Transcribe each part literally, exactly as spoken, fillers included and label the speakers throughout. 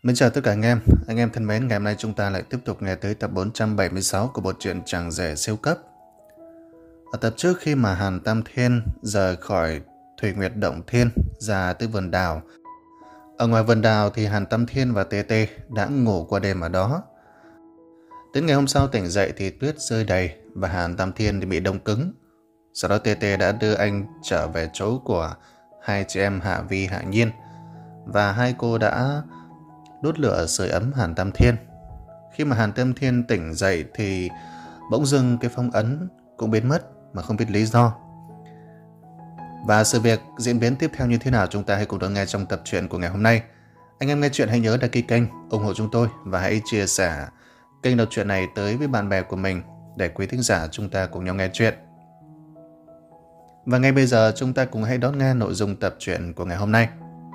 Speaker 1: Mến chào tất cả anh em. Anh em thân mến, ngày hôm nay chúng ta lại tiếp tục nghe tới tập bốn trăm bảy mươi sáu của bộ truyện Chàng Rể Siêu Cấp. Ở tập trước, khi mà Hàn Tam Thiên rời khỏi Thủy Nguyệt Động Thiên ra tới vườn đào, ở ngoài vườn đào thì Hàn Tam Thiên và Tê Tê đã ngủ qua đêm ở đó. Đến ngày hôm sau tỉnh dậy thì tuyết rơi đầy và Hàn Tam Thiên thì bị đông cứng. Sau đó Tê Tê đã đưa anh trở về chỗ của hai chị em Hạ Vi, Hạ Nhiên, và hai cô đã đốt lửa sưởi ấm Hàn Tam Thiên. Khi mà Hàn Tam Thiên tỉnh dậy thì bỗng dưng cái phong ấn cũng biến mất mà không biết lý do. Và sự việc diễn biến tiếp theo như thế nào chúng ta hãy cùng đón nghe trong tập truyện của ngày hôm nay. Anh em nghe chuyện hãy nhớ đăng ký kênh, ủng hộ chúng tôi và hãy chia sẻ kênh đọc truyện này tới với bạn bè của mình để quý thính giả chúng ta cùng nhau nghe chuyện. Và ngay bây giờ chúng ta cùng hãy đón nghe nội dung tập truyện của ngày hôm nay.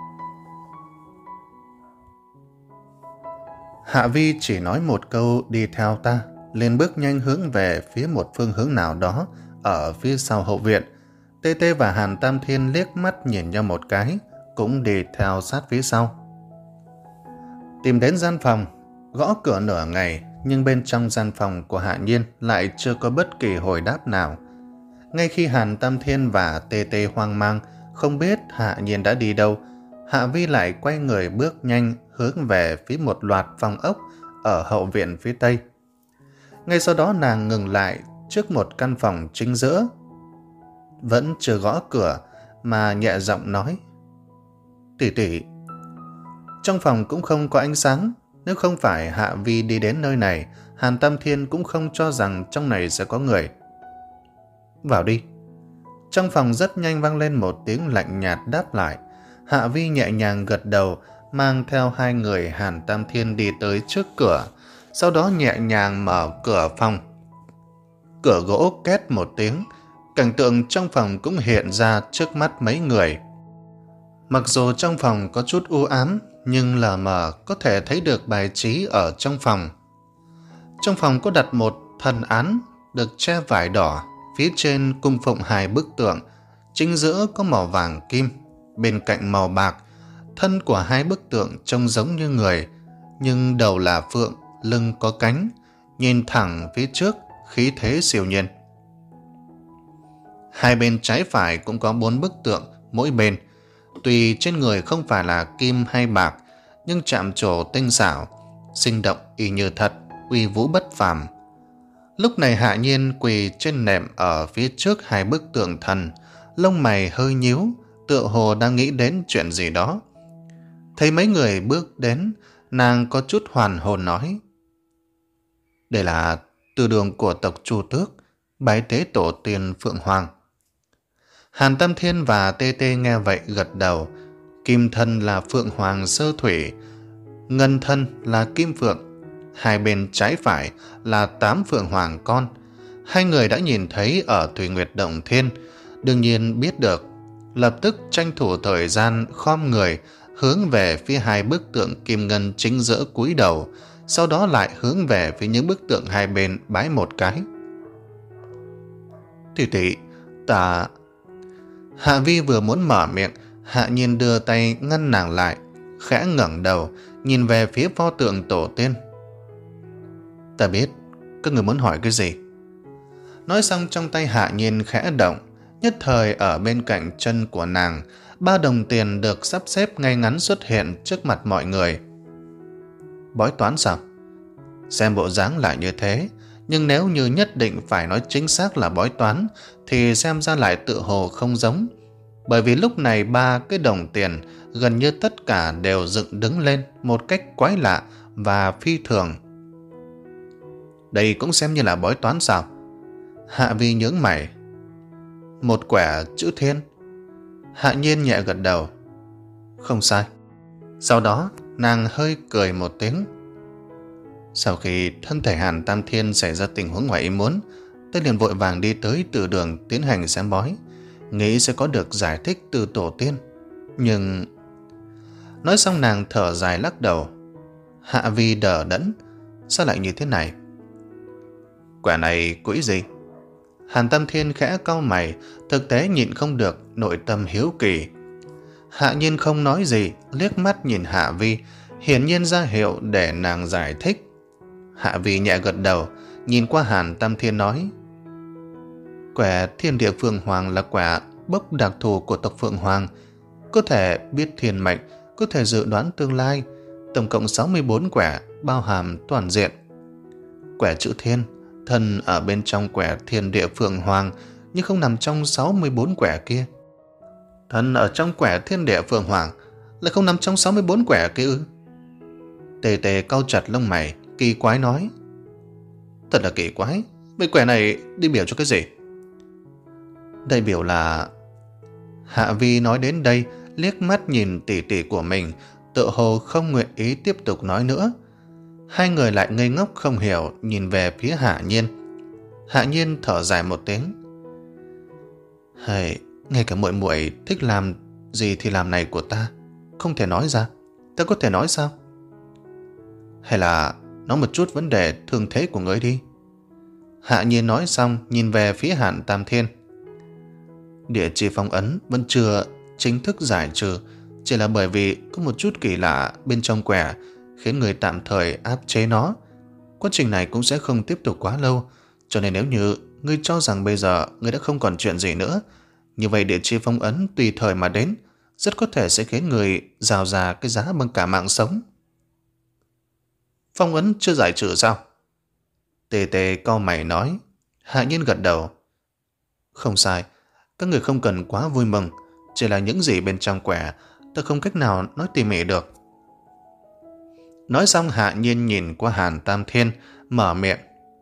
Speaker 1: Hạ Vi chỉ nói một câu đi theo ta, liền bước nhanh hướng về phía một phương hướng nào đó ở phía sau hậu viện. Tê Tê và Hàn Tam Thiên liếc mắt nhìn nhau một cái, cũng đi theo sát phía sau. Tìm đến gian phòng, gõ cửa nửa ngày, nhưng bên trong gian phòng của Hạ Nhiên lại chưa có bất kỳ hồi đáp nào. Ngay khi Hàn Tam Thiên và Tê Tê hoang mang, không biết Hạ Nhiên đã đi đâu, Hạ Vi lại quay người bước nhanh hướng về phía một loạt phòng ốc ở hậu viện phía tây. Ngay sau đó nàng ngừng lại trước một căn phòng chính giữa. Vẫn chưa gõ cửa mà nhẹ giọng nói: "Tỷ tỷ." Trong phòng cũng không có ánh sáng. Nếu không phải Hạ Vi đi đến nơi này, Hàn Tam Thiên cũng không cho rằng trong này sẽ có người. "Vào đi." Trong phòng rất nhanh vang lên một tiếng lạnh nhạt đáp lại. Hạ Vi nhẹ nhàng gật đầu, mang theo hai người Hàn Tam Thiên đi tới trước cửa, sau đó nhẹ nhàng mở cửa phòng. Cửa gỗ két một tiếng, cảnh tượng trong phòng cũng hiện ra trước mắt mấy người. Mặc dù trong phòng có chút u ám, nhưng lờ mờ có thể thấy được bài trí ở trong phòng. Trong phòng có đặt một thần án được che vải đỏ, phía trên cung phụng hai bức tượng, chính giữa có màu vàng kim, bên cạnh màu bạc. Thân của hai bức tượng trông giống như người, nhưng đầu là phượng, lưng có cánh, nhìn thẳng phía trước, khí thế siêu nhiên. Hai bên trái phải cũng có bốn bức tượng mỗi bên. Tuy trên người không phải là kim hay bạc, nhưng chạm trổ tinh xảo, sinh động y như thật, uy vũ bất phàm. Lúc này Hạ Nhiên quỳ trên nệm ở phía trước hai bức tượng thần, lông mày hơi nhíu, tựa hồ đang nghĩ đến chuyện gì đó. Thấy mấy người bước đến, nàng có chút hoàn hồn nói: "Đây là từ đường của tộc Chu Tước, bái tế tổ tiên Phượng Hoàng." Hàn Tam Thiên và Tê Tê nghe vậy gật đầu. Kim thân là Phượng Hoàng sơ thủy, ngân thân là Kim Phượng, hai bên trái phải là tám Phượng Hoàng con. Hai người đã nhìn thấy ở Thủy Nguyệt Động Thiên, đương nhiên biết được, lập tức tranh thủ thời gian khom người hướng về phía hai bức tượng kim ngân chính giữa cúi đầu, sau đó lại hướng về phía những bức tượng hai bên bái một cái. "Tỷ tỷ, ta..." Hạ Vi vừa muốn mở miệng, Hạ Nhiên đưa tay ngăn nàng lại, khẽ ngẩng đầu nhìn về phía pho tượng tổ tiên. "Ta biết các người muốn hỏi cái gì." Nói xong, trong tay Hạ Nhiên khẽ động, nhất thời ở bên cạnh chân của nàng, ba đồng tiền được sắp xếp ngay ngắn xuất hiện trước mặt mọi người. "Bói toán sao?" Xem bộ dáng lại như thế, nhưng nếu như nhất định phải nói chính xác là bói toán thì xem ra lại tự hồ không giống, bởi vì lúc này ba cái đồng tiền gần như tất cả đều dựng đứng lên một cách quái lạ và phi thường. "Đây cũng xem như là bói toán sao?" Hạ Vi nhướng mày. "Một quẻ chữ thiên." Hạ Nhiên nhẹ gật đầu. "Không sai." Sau đó nàng hơi cười một tiếng. Sau khi thân thể Hàn Tam Thiên xảy ra tình huống ngoài ý muốn, tôi liền vội vàng đi tới từ đường tiến hành xem bói, nghĩ sẽ có được giải thích từ tổ tiên. Nhưng... Nói xong nàng thở dài lắc đầu. Hạ Vi đờ đẫn. Sao lại như thế này? "Quả này quỹ gì?" Hàn Tam Thiên khẽ cau mày, thực tế nhịn không được nội tâm hiếu kỳ. Hạ Nhiên không nói gì, liếc mắt nhìn Hạ Vi, hiển nhiên ra hiệu để nàng giải thích. Hạ Vi nhẹ gật đầu, nhìn qua Hàn Tam Thiên nói: Quẻ Thiên Địa Phượng Hoàng là quẻ bốc đặc thù của tộc Phượng Hoàng, có thể biết thiên mệnh, có thể dự đoán tương lai, tổng cộng sáu mươi bốn quẻ, bao hàm toàn diện. Quẻ chữ Thiên, thân ở bên trong quẻ Thiên Địa Phượng Hoàng, nhưng không nằm trong sáu mươi bốn quẻ kia. Thân ở trong quẻ Thiên Địa Phượng Hoàng, lại không nằm trong sáu mươi bốn quẻ kia ư? Tề Tề cau chặt lông mày, kỳ quái nói: Thật là kỳ quái, vậy quẻ này đi biểu cho cái gì? Đây biểu là... Hạ Vi nói đến đây, liếc mắt nhìn tỷ tỷ của mình, tựa hồ không nguyện ý tiếp tục nói nữa. Hai người lại ngây ngốc không hiểu, nhìn về phía Hạ Nhiên. Hạ Nhiên thở dài một tiếng: Hay, ngay cả muội muội thích làm gì thì làm này của ta, không thể nói ra, ta có thể nói sao? Hay là nói một chút vấn đề thương thế của ngươi đi. Hạ Nhiên nói xong, nhìn về phía Hàn Tam Thiên. Địa chi phong ấn vẫn chưa chính thức giải trừ, chỉ là bởi vì có một chút kỳ lạ bên trong quẻ khiến người tạm thời áp chế nó. Quá trình này cũng sẽ không tiếp tục quá lâu, cho nên nếu như ngươi cho rằng bây giờ ngươi đã không còn chuyện gì nữa, như vậy địa chi phong ấn tùy thời mà đến, rất có thể sẽ khiến người rào ra cái giá bằng cả mạng sống. Phong ấn chưa giải trừ sao? Tề Tề cau mày nói. Hạ Nhiên gật đầu. Không sai, các người không cần quá vui mừng, chỉ là những gì bên trong quẻ ta không cách nào nói tỉ mỉ được. Nói xong Hạ Nhiên nhìn qua Hàn Tam Thiên, mở miệng.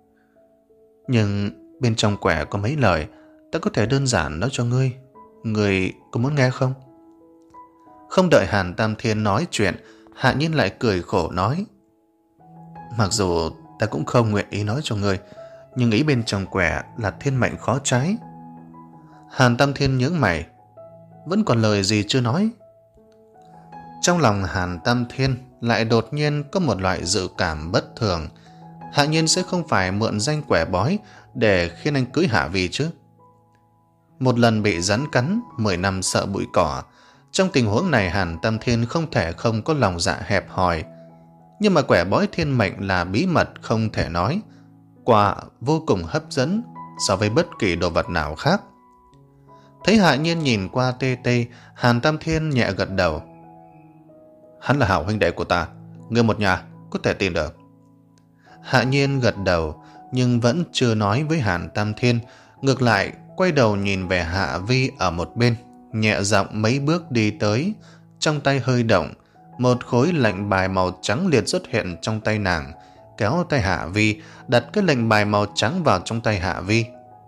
Speaker 1: Nhưng bên trong quẻ có mấy lời, ta có thể đơn giản nói cho ngươi. Ngươi có muốn nghe không? Không đợi Hàn Tam Thiên nói chuyện, Hạ Nhiên lại cười khổ nói. Mặc dù ta cũng không nguyện ý nói cho ngươi, nhưng ý bên trong quẻ là thiên mệnh khó trái. Hàn Tam Thiên nhướng mày. Vẫn còn lời gì chưa nói? Trong lòng Hàn Tam Thiên lại đột nhiên có một loại dự cảm bất thường. Hạ Nhiên sẽ không phải mượn danh quẻ bói để khiến anh cưới Hạ Vi chứ. Một lần bị rắn cắn, mười năm sợ bụi cỏ. Trong tình huống này Hàn Tam Thiên không thể không có lòng dạ hẹp hòi. Nhưng mà quẻ bói thiên mệnh là bí mật không thể nói. Quả vô cùng hấp dẫn so với bất kỳ đồ vật nào khác. Thấy Hạ Nhiên nhìn qua Tê Tê, Hàn Tam Thiên nhẹ gật đầu. Hắn là hảo huynh đệ của ta, người một nhà, có thể tin được. Hạ Nhiên gật đầu, nhưng vẫn chưa nói với Hàn Tam Thiên, ngược lại quay đầu nhìn về Hạ Vi ở một bên, nhẹ giọng mấy bước đi tới, trong tay hơi động, một khối lệnh bài màu trắng liền xuất hiện trong tay nàng, kéo tay Hạ Vi, đặt cái lệnh bài màu trắng vào trong tay Hạ Vi.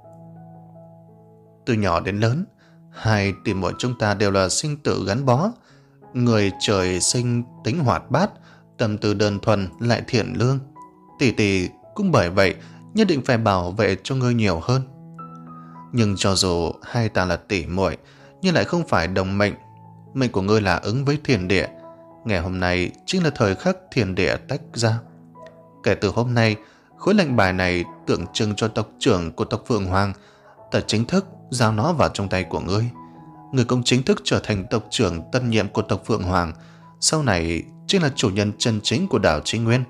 Speaker 1: Từ nhỏ đến lớn, hai tỷ muội chúng ta đều là sinh tử gắn bó. Người trời sinh tính hoạt bát, tâm tư đơn thuần lại thiện lương. Tỷ tỷ cũng bởi vậy nhất định phải bảo vệ cho ngươi nhiều hơn. Nhưng cho dù hai ta là tỷ muội, nhưng lại không phải đồng mệnh. Mệnh của ngươi là ứng với thiên địa. Ngày hôm nay chính là thời khắc thiên địa tách ra. Kể từ hôm nay, khối lệnh bài này tượng trưng cho tộc trưởng của tộc Phượng Hoàng. Ta chính thức giao nó vào trong tay của ngươi. Ngươi cũng chính thức trở thành tộc trưởng tân nhiệm của tộc Phượng Hoàng. Sau này chính là chủ nhân chân chính của đảo Chí Nguyên.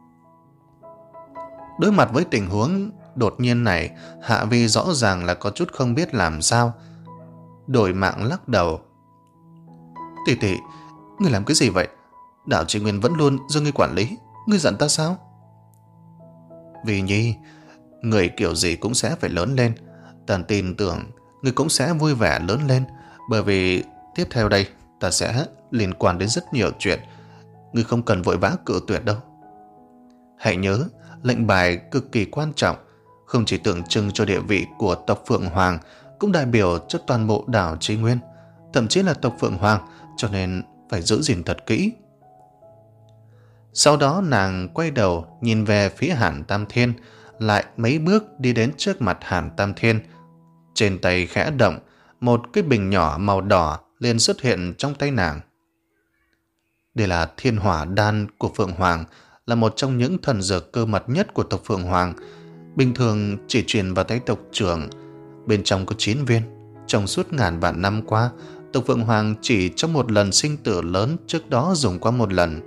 Speaker 1: Đối mặt với tình huống đột nhiên này, Hạ Vi rõ ràng là có chút không biết làm sao. Đổi mạng lắc đầu. Tỷ tỷ, ngươi làm cái gì vậy? Đảo Chí Nguyên vẫn luôn do ngươi quản lý. Ngươi giận ta sao? Vì nhi, người kiểu gì cũng sẽ phải lớn lên. Ta tin tưởng ngươi cũng sẽ vui vẻ lớn lên, bởi vì tiếp theo đây ta sẽ liên quan đến rất nhiều chuyện. Ngươi không cần vội vã cự tuyệt đâu. Hãy nhớ, lệnh bài cực kỳ quan trọng, không chỉ tượng trưng cho địa vị của tộc Phượng Hoàng, cũng đại biểu cho toàn bộ đảo Chí Nguyên, thậm chí là tộc Phượng Hoàng, cho nên phải giữ gìn thật kỹ. Sau đó nàng quay đầu nhìn về phía Hàn Tam Thiên, lại mấy bước đi đến trước mặt Hàn Tam Thiên. Trên tay khẽ động, một cái bình nhỏ màu đỏ liền xuất hiện trong tay nàng. Đây là thiên hỏa đan của Phượng Hoàng, là một trong những thần dược cơ mật nhất của tộc Phượng Hoàng. Bình thường chỉ truyền vào tay tộc trưởng. Bên trong có chín viên. Trong suốt ngàn vạn năm qua, tộc Phượng Hoàng chỉ trong một lần sinh tử lớn trước đó dùng qua một lần.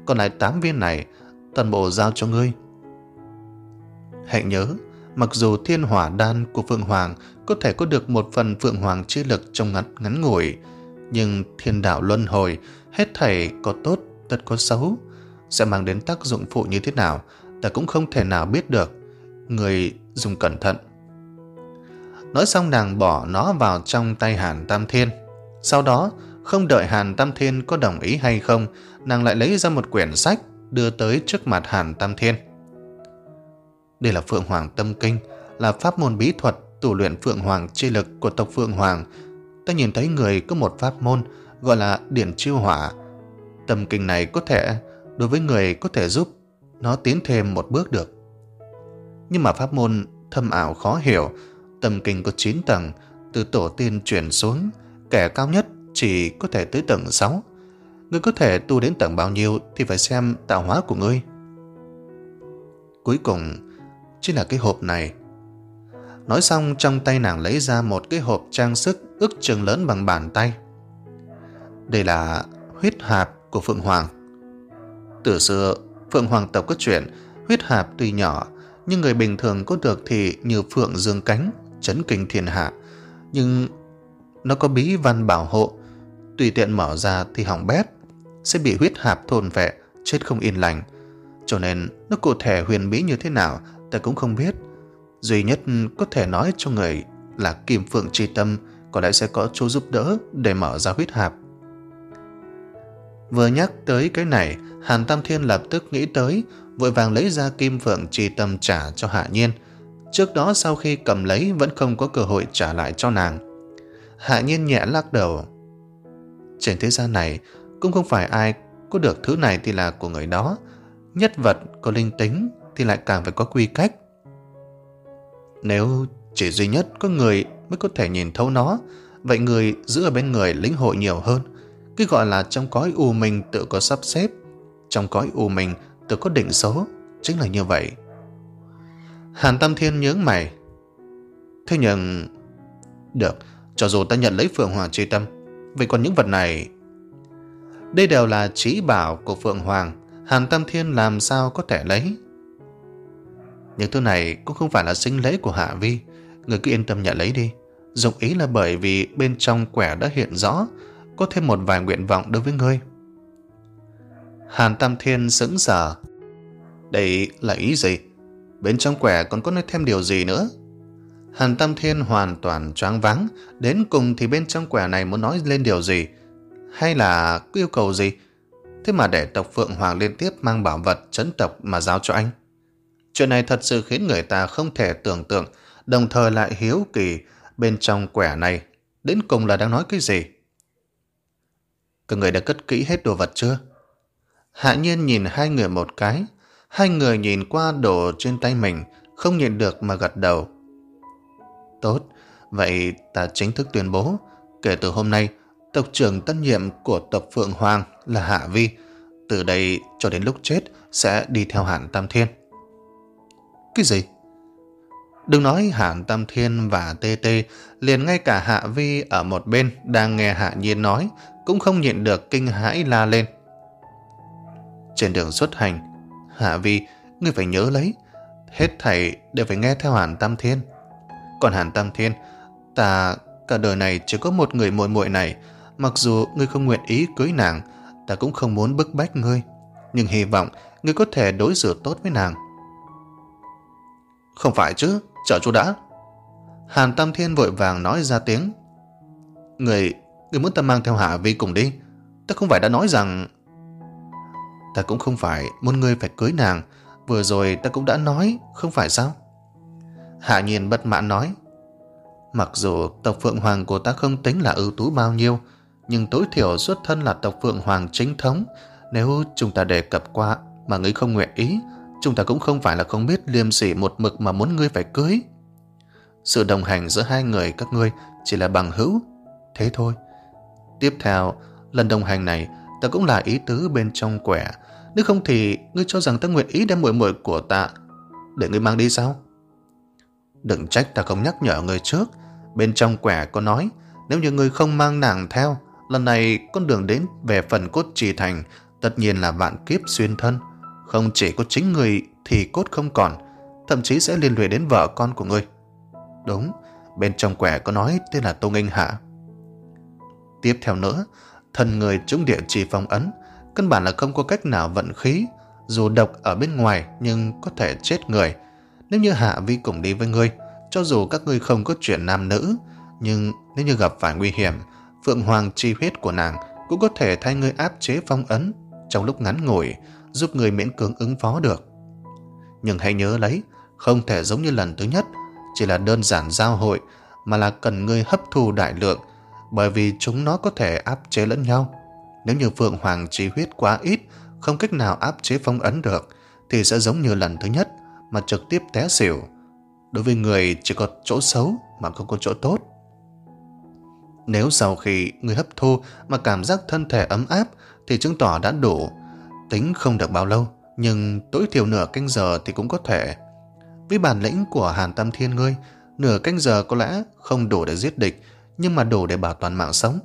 Speaker 1: còn lại tám viên này toàn bộ giao cho ngươi. Hãy nhớ, mặc dù thiên hỏa đan của Phượng Hoàng có thể có được một phần Phượng Hoàng chi lực trong ngắn, ngắn ngủi, nhưng thiên đạo luân hồi, hết thảy có tốt tất có xấu, sẽ mang đến tác dụng phụ như thế nào ta cũng không thể nào biết được. Người dùng cẩn thận. Nói xong nàng bỏ nó vào trong tay Hàn Tam Thiên. Sau đó, không đợi Hàn Tam Thiên có đồng ý hay không, nàng lại lấy ra một quyển sách đưa tới trước mặt Hàn Tam Thiên. Đây là Phượng Hoàng Tâm Kinh, là pháp môn bí thuật tu luyện Phượng Hoàng chi lực của tộc Phượng Hoàng. Ta nhìn thấy người có một pháp môn gọi là Điển Chiêu Hỏa. Tâm kinh này có thể, đối với người có thể giúp nó tiến thêm một bước được. Nhưng mà pháp môn thâm ảo khó hiểu. Tâm kinh có chín tầng, từ tổ tiên chuyển xuống, kẻ cao nhất chỉ có thể tới tầng sáu. Ngươi có thể tu đến tầng bao nhiêu thì phải xem tạo hóa của ngươi. Cuối cùng chính là cái hộp này. Nói xong, trong tay nàng lấy ra một cái hộp trang sức ước chừng lớn bằng bàn tay. Đây là huyết hạp của Phượng Hoàng. Từ xưa, Phượng Hoàng tộc có chuyện huyết hạp tuy nhỏ, nhưng người bình thường có được thì như phượng dương cánh, chấn kinh thiên hạ. Nhưng nó có bí văn bảo hộ, tùy tiện mở ra thì hỏng bét, sẽ bị huyết hạp thôn vệ, chết không yên lành. Cho nên nó cụ thể huyền bí như thế nào ta cũng không biết. Duy nhất có thể nói cho người là Kim Phượng Chi Tâm có lẽ sẽ có chỗ giúp đỡ để mở ra huyết hạp. Vừa nhắc tới cái này, Hàn Tam Thiên lập tức nghĩ tới, vội vàng lấy ra Kim Phượng Chi Tâm trả cho Hạ Nhiên. Trước đó sau khi cầm lấy vẫn không có cơ hội trả lại cho nàng. Hạ Nhiên nhẹ lắc đầu. Trên thế gian này cũng không phải ai có được thứ này thì là của người đó. Nhất vật có linh tính thì lại càng phải có quy cách. Nếu chỉ duy nhất có người mới có thể nhìn thấu nó, vậy người giữ ở bên người lĩnh hội nhiều hơn. Cái gọi là trong cõi u minh tự có sắp xếp, trong cõi u minh tự có định số, chính là như vậy. Hàn Tam Thiên nhướng mày. Thế nhưng... Được, cho dù ta nhận lấy Phượng Hoàng Chi Tâm, vậy còn những vật này... Đây đều là trí bảo của Phượng Hoàng, Hàn Tam Thiên làm sao có thể lấy. Những thứ này cũng không phải là sinh lễ của Hạ Vi, người cứ yên tâm nhận lấy đi. Dụng ý là bởi vì bên trong quẻ đã hiện rõ, có thêm một vài nguyện vọng đối với ngươi. Hàn Tam Thiên sững sờ. Đây là ý gì? Bên trong quẻ còn có nói thêm điều gì nữa? Hàn Tam Thiên hoàn toàn choáng váng. Đến cùng thì bên trong quẻ này muốn nói lên điều gì? Hay là có yêu cầu gì? Thế mà để tộc Phượng Hoàng liên tiếp mang bảo vật trấn tộc mà giao cho anh. Chuyện này thật sự khiến người ta không thể tưởng tượng, đồng thời lại hiếu kỳ bên trong quẻ này đến cùng là đang nói cái gì. Các người đã cất kỹ hết đồ vật chưa? Hạ Nhiên nhìn hai người một cái. Hai người nhìn qua đồ trên tay mình, không nhìn được mà gật đầu. Tốt, vậy ta chính thức tuyên bố, kể từ hôm nay, tộc trưởng tân nhiệm của tộc Phượng Hoàng là Hạ Vi. Từ đây cho đến lúc chết sẽ đi theo Hàn Tam Thiên. Cái gì? Đừng nói Hàn Tam Thiên và Tê Tê, liền ngay cả Hạ Vi ở một bên đang nghe Hạ Nhiên nói cũng không nhịn được kinh hãi la lên. Trên đường xuất hành, Hạ Vi, ngươi phải nhớ lấy, hết thảy đều phải nghe theo Hàn Tam Thiên. Còn Hàn Tam Thiên, ta cả đời này chỉ có một người muội muội này, mặc dù ngươi không nguyện ý cưới nàng, ta cũng không muốn bức bách ngươi, nhưng hy vọng ngươi có thể đối xử tốt với nàng. Không phải chứ, chờ chú đã. Hàn Tam Thiên vội vàng nói ra tiếng. Người, người muốn ta mang theo Hạ Vi cùng đi? Ta không phải đã nói rằng... Ta cũng không phải muốn ngươi phải cưới nàng, vừa rồi ta cũng đã nói, không phải sao? Hạ Nhiên bất mãn nói. Mặc dù tộc Phượng Hoàng của ta không tính là ưu tú bao nhiêu, nhưng tối thiểu xuất thân là tộc Phượng Hoàng chính thống. Nếu chúng ta đề cập qua mà ngươi không nguyện ý, chúng ta cũng không phải là không biết liêm sỉ một mực mà muốn ngươi phải cưới. Sự đồng hành giữa hai người các ngươi chỉ là bằng hữu, thế thôi. Tiếp theo, lần đồng hành này ta cũng là ý tứ bên trong quẻ. Nếu không thì ngươi cho rằng ta nguyện ý đem muội muội của ta để ngươi mang đi sao? Đừng trách ta không nhắc nhở ngươi trước. Bên trong quẻ có nói, nếu như ngươi không mang nàng theo, lần này con đường đến về phần cốt trì thành Tất nhiên là vạn kiếp xuyên thân, không chỉ có chính người thì cốt không còn, thậm chí sẽ liên lụy đến vợ con của ngươi. Đúng, bên trong quẻ có nói tên là Tô Nghênh Hạ. Tiếp theo nữa, thân người trúng địa chỉ phong ấn, căn bản là không có cách nào vận khí, dù độc ở bên ngoài nhưng có thể chết người. Nếu như Hạ Vi cùng đi với ngươi, cho dù các ngươi không có chuyện nam nữ, nhưng nếu như gặp phải nguy hiểm, Phượng Hoàng chi huyết của nàng cũng có thể thay ngươi áp chế phong ấn trong lúc ngắn ngủi, giúp ngươi miễn cưỡng ứng phó được. Nhưng hãy nhớ lấy, không thể giống như lần thứ nhất, chỉ là đơn giản giao hội, mà là cần ngươi hấp thu đại lượng, bởi vì chúng nó có thể áp chế lẫn nhau. Nếu như Phượng Hoàng chi huyết quá ít, không cách nào áp chế phong ấn được, thì sẽ giống như lần thứ nhất mà trực tiếp té xỉu. Đối với người chỉ có chỗ xấu mà không có chỗ tốt. Nếu sau khi người hấp thu mà cảm giác thân thể ấm áp thì chứng tỏ đã đủ. Tính không được bao lâu, nhưng tối thiểu nửa canh giờ thì cũng có thể. Với bản lĩnh của Hàn Tam Thiên ngươi, nửa canh giờ có lẽ không đủ để giết địch, nhưng mà đủ để bảo toàn mạng sống.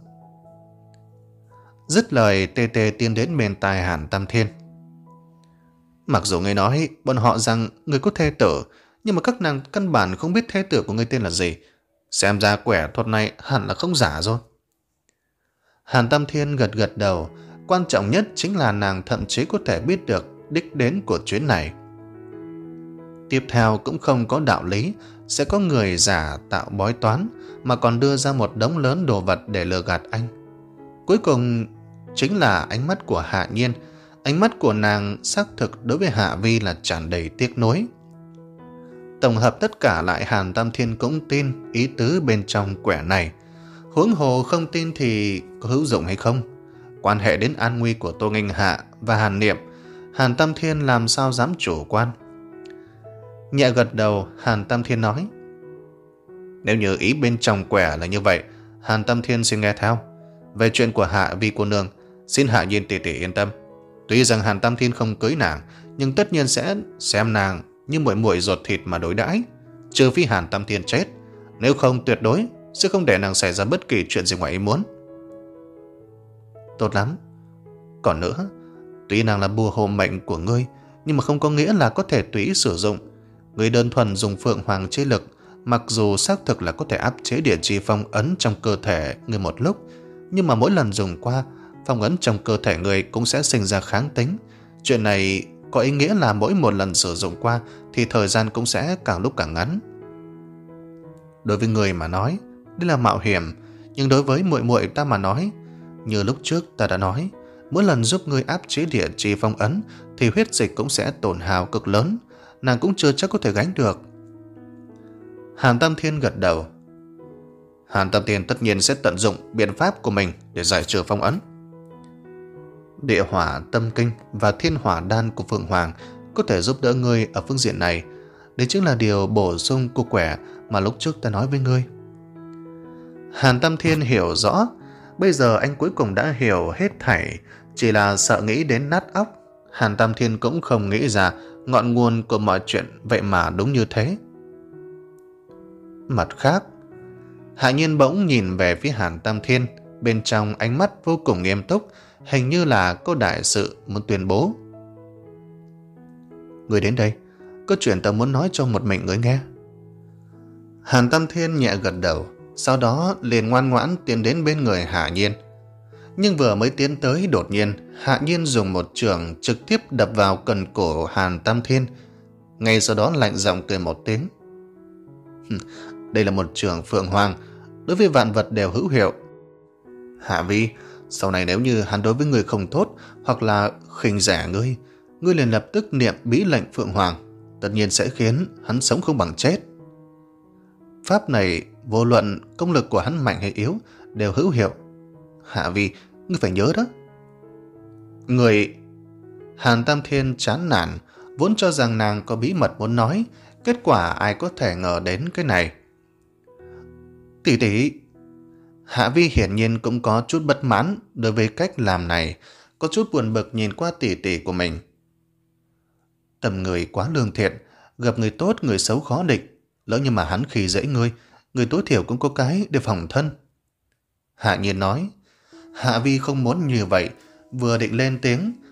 Speaker 1: Dứt lời, Tê Tê tiến đến bên tai Hàn Tam Thiên. Mặc dù ngươi nói bọn họ rằng ngươi có thê tử, nhưng mà các nàng căn bản không biết thê tử của ngươi tên là gì. Xem ra quẻ thuật này hẳn là không giả rồi. Hàn Tam Thiên gật gật đầu. Quan trọng nhất chính là nàng thậm chí có thể biết được đích đến của chuyến này. Tiếp theo cũng không có đạo lý sẽ có người giả tạo bói toán mà còn đưa ra một đống lớn đồ vật để lừa gạt anh. Cuối cùng chính là ánh mắt của Hạ Nhiên. Ánh mắt của nàng xác thực đối với Hạ Vi là tràn đầy tiếc nuối. Tổng hợp tất cả lại, Hàn Tam Thiên cũng tin ý tứ bên trong quẻ này. Huống hồ không tin thì có hữu dụng hay không? Quan hệ đến an nguy của Tô Nghênh Hạ và Hàn Niệm, Hàn Tam Thiên làm sao dám chủ quan. Nhẹ gật đầu, Hàn Tam Thiên nói: Nếu như ý bên trong quẻ là như vậy, Hàn Tam Thiên xin nghe theo. Về chuyện của Hạ Vi cô nương, xin Hạ Nhiên tỷ tỷ yên tâm. Tuy rằng Hàn Tam Thiên không cưới nàng, nhưng tất nhiên sẽ xem nàng như muội muội ruột thịt mà đối đãi, trừ phi Hàn Tam Thiên chết. Nếu không, tuyệt đối sẽ không để nàng xảy ra bất kỳ chuyện gì ngoài ý muốn. Tốt lắm. Còn nữa, tuy nàng là bùa hộ mệnh của ngươi, nhưng mà không có nghĩa là có thể tùy ý sử dụng. Ngươi đơn thuần dùng Phượng Hoàng chi lực, mặc dù xác thực là có thể áp chế địa chi phong ấn trong cơ thể ngươi một lúc, nhưng mà mỗi lần dùng qua, phong ấn trong cơ thể ngươi cũng sẽ sinh ra kháng tính. Chuyện này có ý nghĩa là mỗi một lần sử dụng qua thì thời gian cũng sẽ càng lúc càng ngắn. Đối với người mà nói, đây là mạo hiểm, nhưng đối với muội muội ta mà nói, như lúc trước ta đã nói, mỗi lần giúp ngươi áp chế địa chi phong ấn thì huyết dịch cũng sẽ tổn hao cực lớn, nàng cũng chưa chắc có thể gánh được. Hàn Tam Thiên gật đầu. Hàn Tam Thiên tất nhiên sẽ tận dụng biện pháp của mình để giải trừ phong ấn. Địa hỏa tâm kinh và thiên hỏa đan của Phượng Hoàng có thể giúp đỡ ngươi ở phương diện này. Đây chính là điều bổ sung của quẻ mà lúc trước ta nói với ngươi. Hàn Tam Thiên hiểu rõ. Bây giờ anh cuối cùng đã hiểu hết thảy, chỉ là sợ nghĩ đến nát óc. Hàn Tam Thiên cũng không nghĩ ra ngọn nguồn của mọi chuyện vậy mà đúng như thế. Mặt khác, Hạ Nhiên bỗng nhìn về phía Hàn Tam Thiên, bên trong ánh mắt vô cùng nghiêm túc, hình như là có đại sự muốn tuyên bố. Người đến đây, có chuyện ta muốn nói cho một mình người nghe. Hàn Tam Thiên nhẹ gật đầu, sau đó liền ngoan ngoãn tiến đến bên người Hạ Nhiên. Nhưng vừa mới tiến tới, đột nhiên Hạ Nhiên dùng một chưởng trực tiếp đập vào cần cổ Hàn Tam Thiên. Ngay sau đó lạnh giọng cười một tiếng. Đây là một chưởng Phượng Hoàng, đối với vạn vật đều hữu hiệu. Hạ Vi, sau này nếu như hắn đối với người không tốt hoặc là khinh rẻ ngươi, ngươi liền lập tức niệm bí lệnh Phượng Hoàng, tất nhiên sẽ khiến hắn sống không bằng chết. Pháp này vô luận công lực của hắn mạnh hay yếu đều hữu hiệu. Hạ Vi, ngươi phải nhớ đó. Người Hàn Tam Thiên chán nản, vốn cho rằng nàng có bí mật muốn nói, kết quả ai có thể ngờ đến cái này. Tỷ tỷ. Hạ Vi hiển nhiên cũng có chút bất mãn đối với cách làm này, có chút buồn bực nhìn qua tỷ tỷ của mình. Tầm người quá lương thiện, gặp người tốt người xấu khó địch, lỡ như mà hắn khi dễ ngươi, người tối thiểu cũng có cái để phòng thân. Hạ Nhiên nói. Hạ Vi không muốn như vậy, vừa định lên tiếng,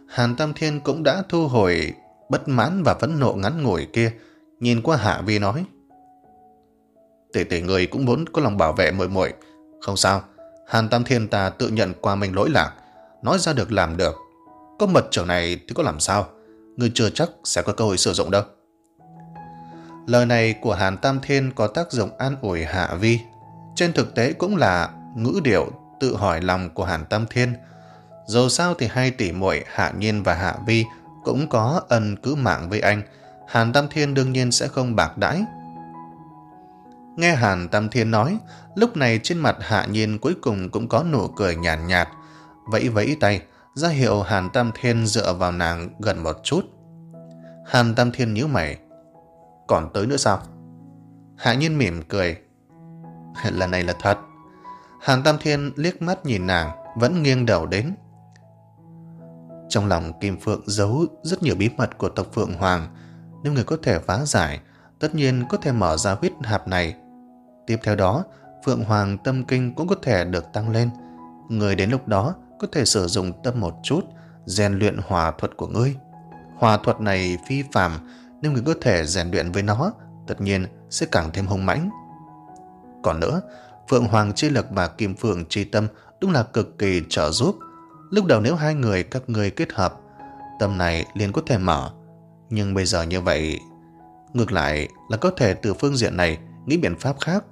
Speaker 1: Hàn Tam Thiên cũng đã thu hồi bất mãn và phẫn nộ ngắn ngủi kia, nhìn qua Hạ Vi nói: Tỷ tỷ người cũng muốn có lòng bảo vệ muội muội, không sao. Hàn Tam Thiên ta tự nhận qua mình lỗi lạc, nói ra được làm được. Có mật trưởng này thì có làm sao, người chưa chắc sẽ có cơ hội sử dụng đâu. Lời này của Hàn Tam Thiên có tác dụng an ủi Hạ Vi, trên thực tế cũng là ngữ điệu tự hỏi lòng của Hàn Tam Thiên. Dù sao thì hai tỷ muội Hạ Nhiên và Hạ Vi cũng có ân cứu mạng với anh, Hàn Tam Thiên đương nhiên sẽ không bạc đãi. Nghe Hàn Tam Thiên nói, lúc này trên mặt Hạ Nhiên cuối cùng cũng có nụ cười nhàn nhạt, nhạt, vẫy vẫy tay, ra hiệu Hàn Tam Thiên dựa vào nàng gần một chút. Hàn Tam Thiên nhíu mày: Còn tới nữa sao? Hạ Nhiên mỉm cười: Lần này là thật. Hàn Tam Thiên liếc mắt nhìn nàng, vẫn nghiêng đầu đến. Trong lòng Kim Phượng giấu rất nhiều bí mật của tộc Phượng Hoàng, nếu người có thể phá giải, tất nhiên có thể mở ra huyết hạp này. Tiếp theo đó, Phượng Hoàng tâm kinh cũng có thể được tăng lên. Người đến lúc đó có thể sử dụng tâm một chút, rèn luyện hỏa thuật của ngươi. Hỏa thuật này phi phàm, nếu người có thể rèn luyện với nó, tất nhiên sẽ càng thêm hung mãnh. Còn nữa, Phượng Hoàng chi lực và Kim Phượng chi tâm đúng là cực kỳ trợ giúp. Lúc đầu nếu hai người các ngươi kết hợp, tâm này liền có thể mở. Nhưng bây giờ như vậy, ngược lại là có thể từ phương diện này nghĩ biện pháp khác.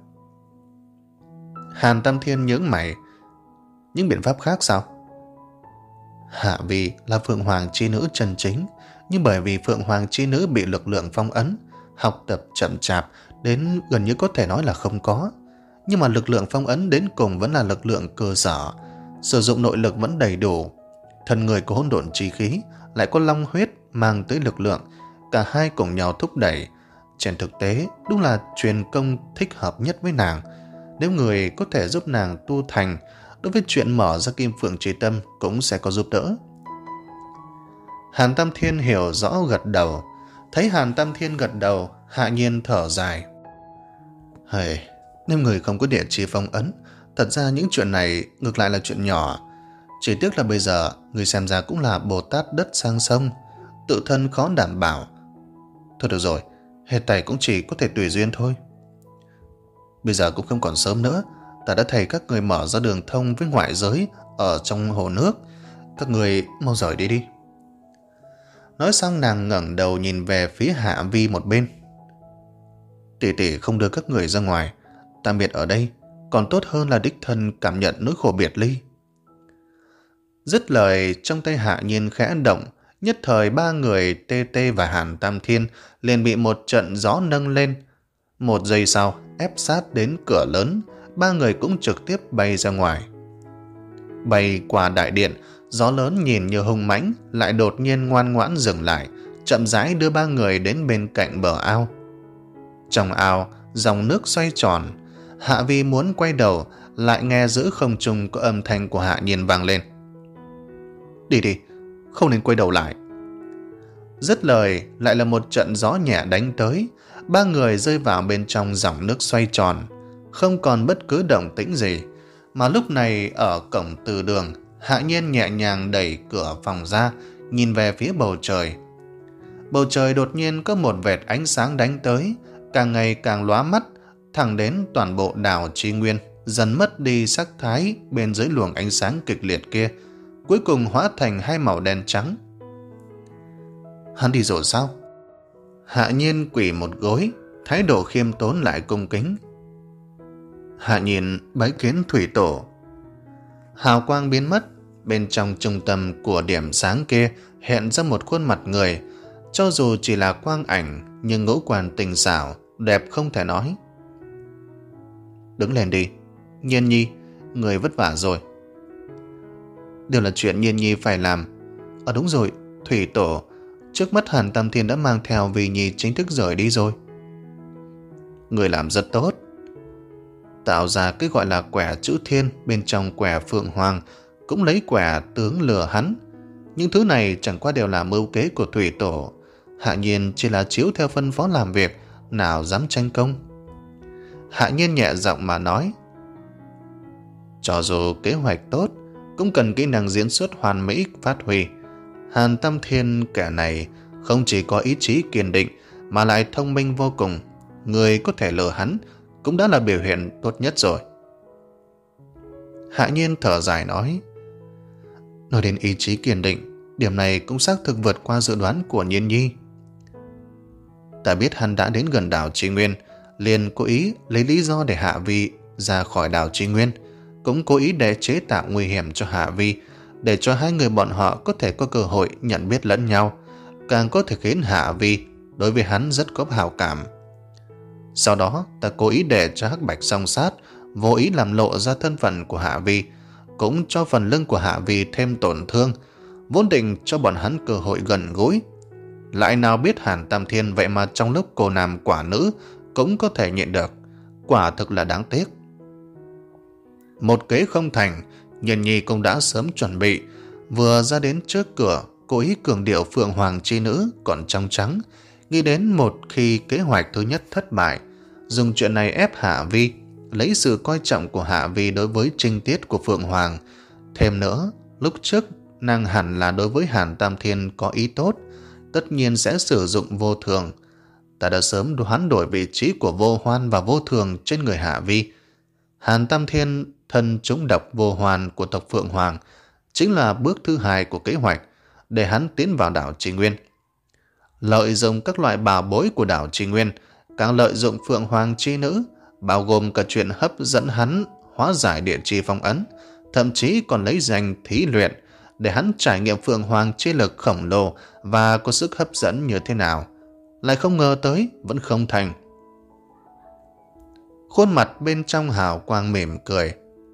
Speaker 1: Hàn Tam Thiên nhướng mày: Những biện pháp khác sao? Hạ Vi là Phượng Hoàng chi nữ chân chính, nhưng bởi vì Phượng Hoàng chi nữ bị lực lượng phong ấn, học tập chậm chạp đến gần như có thể nói là không có. Nhưng mà lực lượng phong ấn đến cùng vẫn là lực lượng cơ sở, sử dụng nội lực vẫn đầy đủ. Thân người có hỗn độn chi khí, lại có long huyết mang tới lực lượng, cả hai cùng nhau thúc đẩy. Trên thực tế, đúng là truyền công thích hợp nhất với nàng. Nếu người có thể giúp nàng tu thành, đối với chuyện mở ra Kim Phượng chi tâm cũng sẽ có giúp đỡ. Hàn Tam Thiên hiểu rõ gật đầu. Thấy Hàn Tam Thiên gật đầu, Hạ Nhiên thở dài: Hề, nếu người không có địa chỉ phong ấn, thật ra những chuyện này ngược lại là chuyện nhỏ. Chỉ tiếc là bây giờ người xem ra cũng là Bồ Tát đất sang sông, tự thân khó đảm bảo. Thôi được rồi, hết thảy cũng chỉ có thể tùy duyên thôi. Bây giờ cũng không còn sớm nữa, ta đã thầy các người mở ra đường thông với ngoại giới ở trong hồ nước, các người mau rời đi đi. Nói xong nàng ngẩng đầu nhìn về phía Hạ Vi một bên: Tỷ tỷ không đưa các người ra ngoài, tạm biệt ở đây, còn tốt hơn là đích thân cảm nhận nỗi khổ biệt ly. Dứt lời, trong tay Hạ Nhiên khẽ động, nhất thời ba người Tê Tê và Hàn Tam Thiên liền bị một trận gió nâng lên. Một giây sau, ép sát đến cửa lớn, ba người cũng trực tiếp bay ra ngoài. Bay qua đại điện, gió lớn nhìn như hung mãnh, lại đột nhiên ngoan ngoãn dừng lại, chậm rãi đưa ba người đến bên cạnh bờ ao. Trong ao, dòng nước xoay tròn. Hạ Vi muốn quay đầu, lại nghe giữa không trung có âm thanh của Hạ Nhiên vang lên: Đi đi, không nên quay đầu lại. Dứt lời, lại là một trận gió nhẹ đánh tới, ba người rơi vào bên trong dòng nước xoay tròn, không còn bất cứ động tĩnh gì. Mà lúc này ở cổng từ đường, Hạ Nhiên nhẹ nhàng đẩy cửa phòng ra, nhìn về phía bầu trời. Bầu trời đột nhiên có một vệt ánh sáng đánh tới, càng ngày càng lóa mắt, thẳng đến toàn bộ đảo Tri Nguyên, dần mất đi sắc thái bên dưới luồng ánh sáng kịch liệt kia, cuối cùng hóa thành hai màu đen trắng. Hắn đi rồi sao? Hạ Nhiên quỳ một gối, thái độ khiêm tốn lại cung kính. Hạ Nhiên bái kiến thủy tổ. Hào quang biến mất, bên trong trung tâm của điểm sáng kia hiện ra một khuôn mặt người, cho dù chỉ là quang ảnh nhưng ngũ quan tinh xảo, đẹp không thể nói. Đứng lên đi, Nhiên Nhi, người vất vả rồi. Đều là chuyện Nhiên Nhi phải làm. À đúng rồi, thủy tổ, trước mắt Hàn Tam Thiên đã mang theo Vi Nhi chính thức rời đi rồi. Người làm rất tốt. Tạo ra cái gọi là quẻ chữ thiên bên trong quẻ Phượng Hoàng, cũng lấy quẻ tướng lừa hắn. Những thứ này chẳng qua đều là mưu kế của thủy tổ. Hạ Nhiên chỉ là chiếu theo phân phó làm việc, nào dám tranh công. Hạ Nhiên nhẹ giọng mà nói: Cho dù kế hoạch tốt, cũng cần kỹ năng diễn xuất hoàn mỹ phát huy. Hàn Tam Thiên kẻ này không chỉ có ý chí kiên định mà lại thông minh vô cùng. Người có thể lừa hắn cũng đã là biểu hiện tốt nhất rồi. Hạ Nhiên thở dài nói, nói đến ý chí kiên định, điểm này cũng xác thực vượt qua dự đoán của Nhiên Nhi. Ta biết hắn đã đến gần đảo Tri Nguyên, liền cố ý lấy lý do để Hạ Vi ra khỏi đảo Tri Nguyên, cũng cố ý để chế tạo nguy hiểm cho Hạ Vi, để cho hai người bọn họ có thể có cơ hội nhận biết lẫn nhau, càng có thể khiến Hạ Vi đối với hắn rất có hảo cảm. Sau đó ta cố ý để cho Hắc Bạch song sát, vô ý làm lộ ra thân phận của Hạ Vi, cũng cho phần lưng của Hạ Vi thêm tổn thương, vốn định cho bọn hắn cơ hội gần gũi. Lại nào biết Hàn Tam Thiên vậy mà trong lúc cô nam quả nữ cũng có thể nhịn được, quả thực là đáng tiếc. Một kế không thành, Nhiên Nhi cũng đã sớm chuẩn bị, vừa ra đến trước cửa, cố ý cường điệu Phượng Hoàng chi nữ còn trong trắng, nghĩ đến một khi kế hoạch thứ nhất thất bại, dùng chuyện này ép Hạ Vi, lấy sự coi trọng của Hạ Vi đối với trinh tiết của Phượng Hoàng. Thêm nữa, lúc trước nàng hẳn là đối với Hàn Tam Thiên có ý tốt, tất nhiên sẽ sử dụng vô thường. Ta đã sớm hoán đổi vị trí của vô hoan và vô thường trên người Hạ Vi. Hàn Tam Thiên thân trúng độc vô hoàn của tộc Phượng Hoàng chính là bước thứ hai của kế hoạch để hắn tiến vào đảo Tri Nguyên. Lợi dụng các loại bảo bối của đảo Tri Nguyên, càng lợi dụng Phượng Hoàng chi nữ, bao gồm cả chuyện hấp dẫn hắn hóa giải địa chi phong ấn, thậm chí còn lấy danh thí luyện để hắn trải nghiệm Phượng Hoàng chi lực khổng lồ và có sức hấp dẫn như thế nào. Lại không ngờ tới vẫn không thành. Khuôn mặt bên trong hào quang mỉm cười.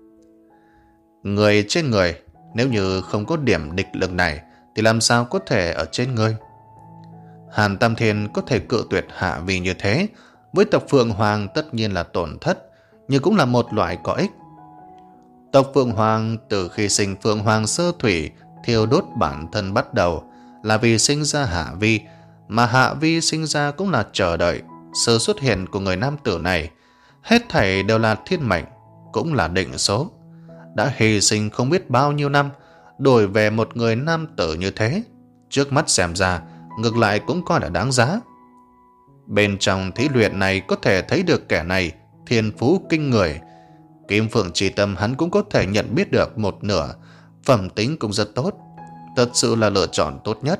Speaker 1: Người trên người, nếu như không có điểm địch lực này thì làm sao có thể ở trên người? Hàn Tam Thiên có thể cự tuyệt Hạ Vi như thế, với tộc Phượng Hoàng tất nhiên là tổn thất, nhưng cũng là một loại có ích. Tộc Phượng Hoàng từ khi sinh Phượng Hoàng sơ thủy thiêu đốt bản thân bắt đầu là vì sinh ra Hạ Vi, mà Hạ Vi sinh ra cũng là chờ đợi sự xuất hiện của người nam tử này. Hết thảy đều là thiên mệnh, cũng là định số. Đã hy sinh không biết bao nhiêu năm, đổi về một người nam tử như thế, trước mắt xem ra ngược lại cũng coi là đáng giá. Bên trong thí luyện này có thể thấy được kẻ này thiên phú kinh người. Kim Phượng Chi Tâm hắn cũng có thể nhận biết được một nửa, phẩm tính cũng rất tốt, thật sự là lựa chọn tốt nhất.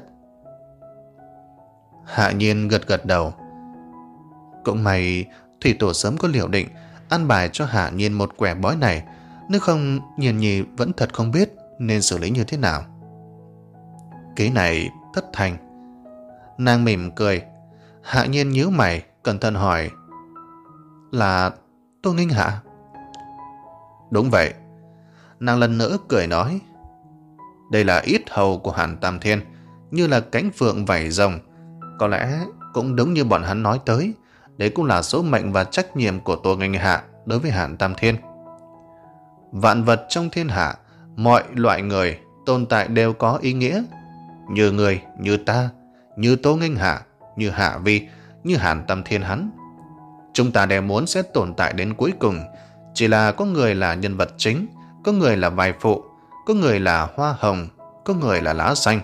Speaker 1: Hạ Nhiên gật gật đầu. Cũng may thủy tổ sớm có liệu định an bài cho Hạ Nhiên một quẻ bói này, nếu không Nhiên Nhi vẫn thật không biết nên xử lý như thế nào. Kế này thất thành. Nàng mỉm cười. Hạ Nhiên nhíu mày cẩn thận hỏi, là Tô Nghinh Hạ? Đúng vậy. Nàng lần nữa cười nói, đây là yết hầu của Hàn Tam Thiên, như là cánh phượng vảy rồng. Có lẽ cũng đúng như bọn hắn nói tới, đấy cũng là số mệnh và trách nhiệm của Tô Nghinh Hạ đối với Hàn Tam Thiên. Vạn vật trong thiên hạ, mọi loại người tồn tại đều có ý nghĩa. Như người, như ta, như Tô Nghinh Hạ, như Hạ Vi, như Hàn Tam Thiên hắn. Chúng ta đều muốn sẽ tồn tại đến cuối cùng, chỉ là có người là nhân vật chính, có người là vai phụ, có người là hoa hồng, có người là lá xanh.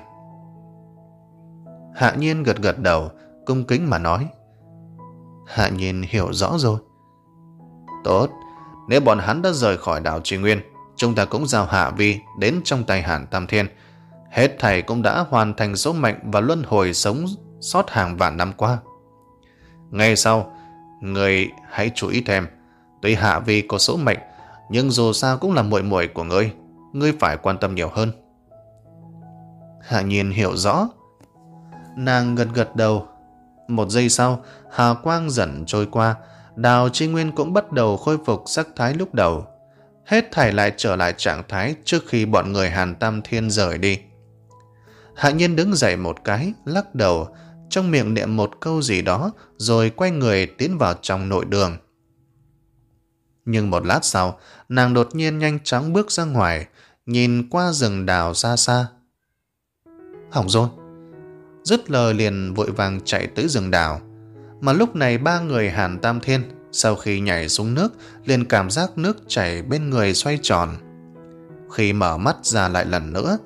Speaker 1: Hạ Nhiên gật gật đầu, cung kính mà nói, Hạ Nhiên hiểu rõ rồi. Tốt, nếu bọn hắn đã rời khỏi đảo Tri Nguyên, chúng ta cũng giao Hạ Vi đến trong tay Hàn Tam Thiên. Hết thảy cũng đã hoàn thành số mệnh và luân hồi sống sót hàng vạn năm qua. Ngay sau, người hãy chú ý thêm, tuy Hạ Vi có số mệnh, nhưng dù sao cũng là muội muội của ngươi, ngươi phải quan tâm nhiều hơn. Hạ Nhiên hiểu rõ. Nàng gật gật đầu. Một giây sau, hào quang dần trôi qua, đảo Tri Nguyên cũng bắt đầu khôi phục sắc thái lúc đầu. Hết thảy lại trở lại trạng thái trước khi bọn người Hàn Tam Thiên rời đi. Hạ Nhiên đứng dậy một cái, lắc đầu, trong miệng niệm một câu gì đó, rồi quay người tiến vào trong nội đường. Nhưng một lát sau, nàng đột nhiên nhanh chóng bước ra ngoài, nhìn qua rừng đào xa xa. Hỏng rồi! Dứt lời liền vội vàng chạy tới rừng đào. Mà lúc này ba người Hàn Tam Thiên sau khi nhảy xuống nước liền cảm giác nước chảy bên người xoay tròn. Khi mở mắt ra lại lần nữa,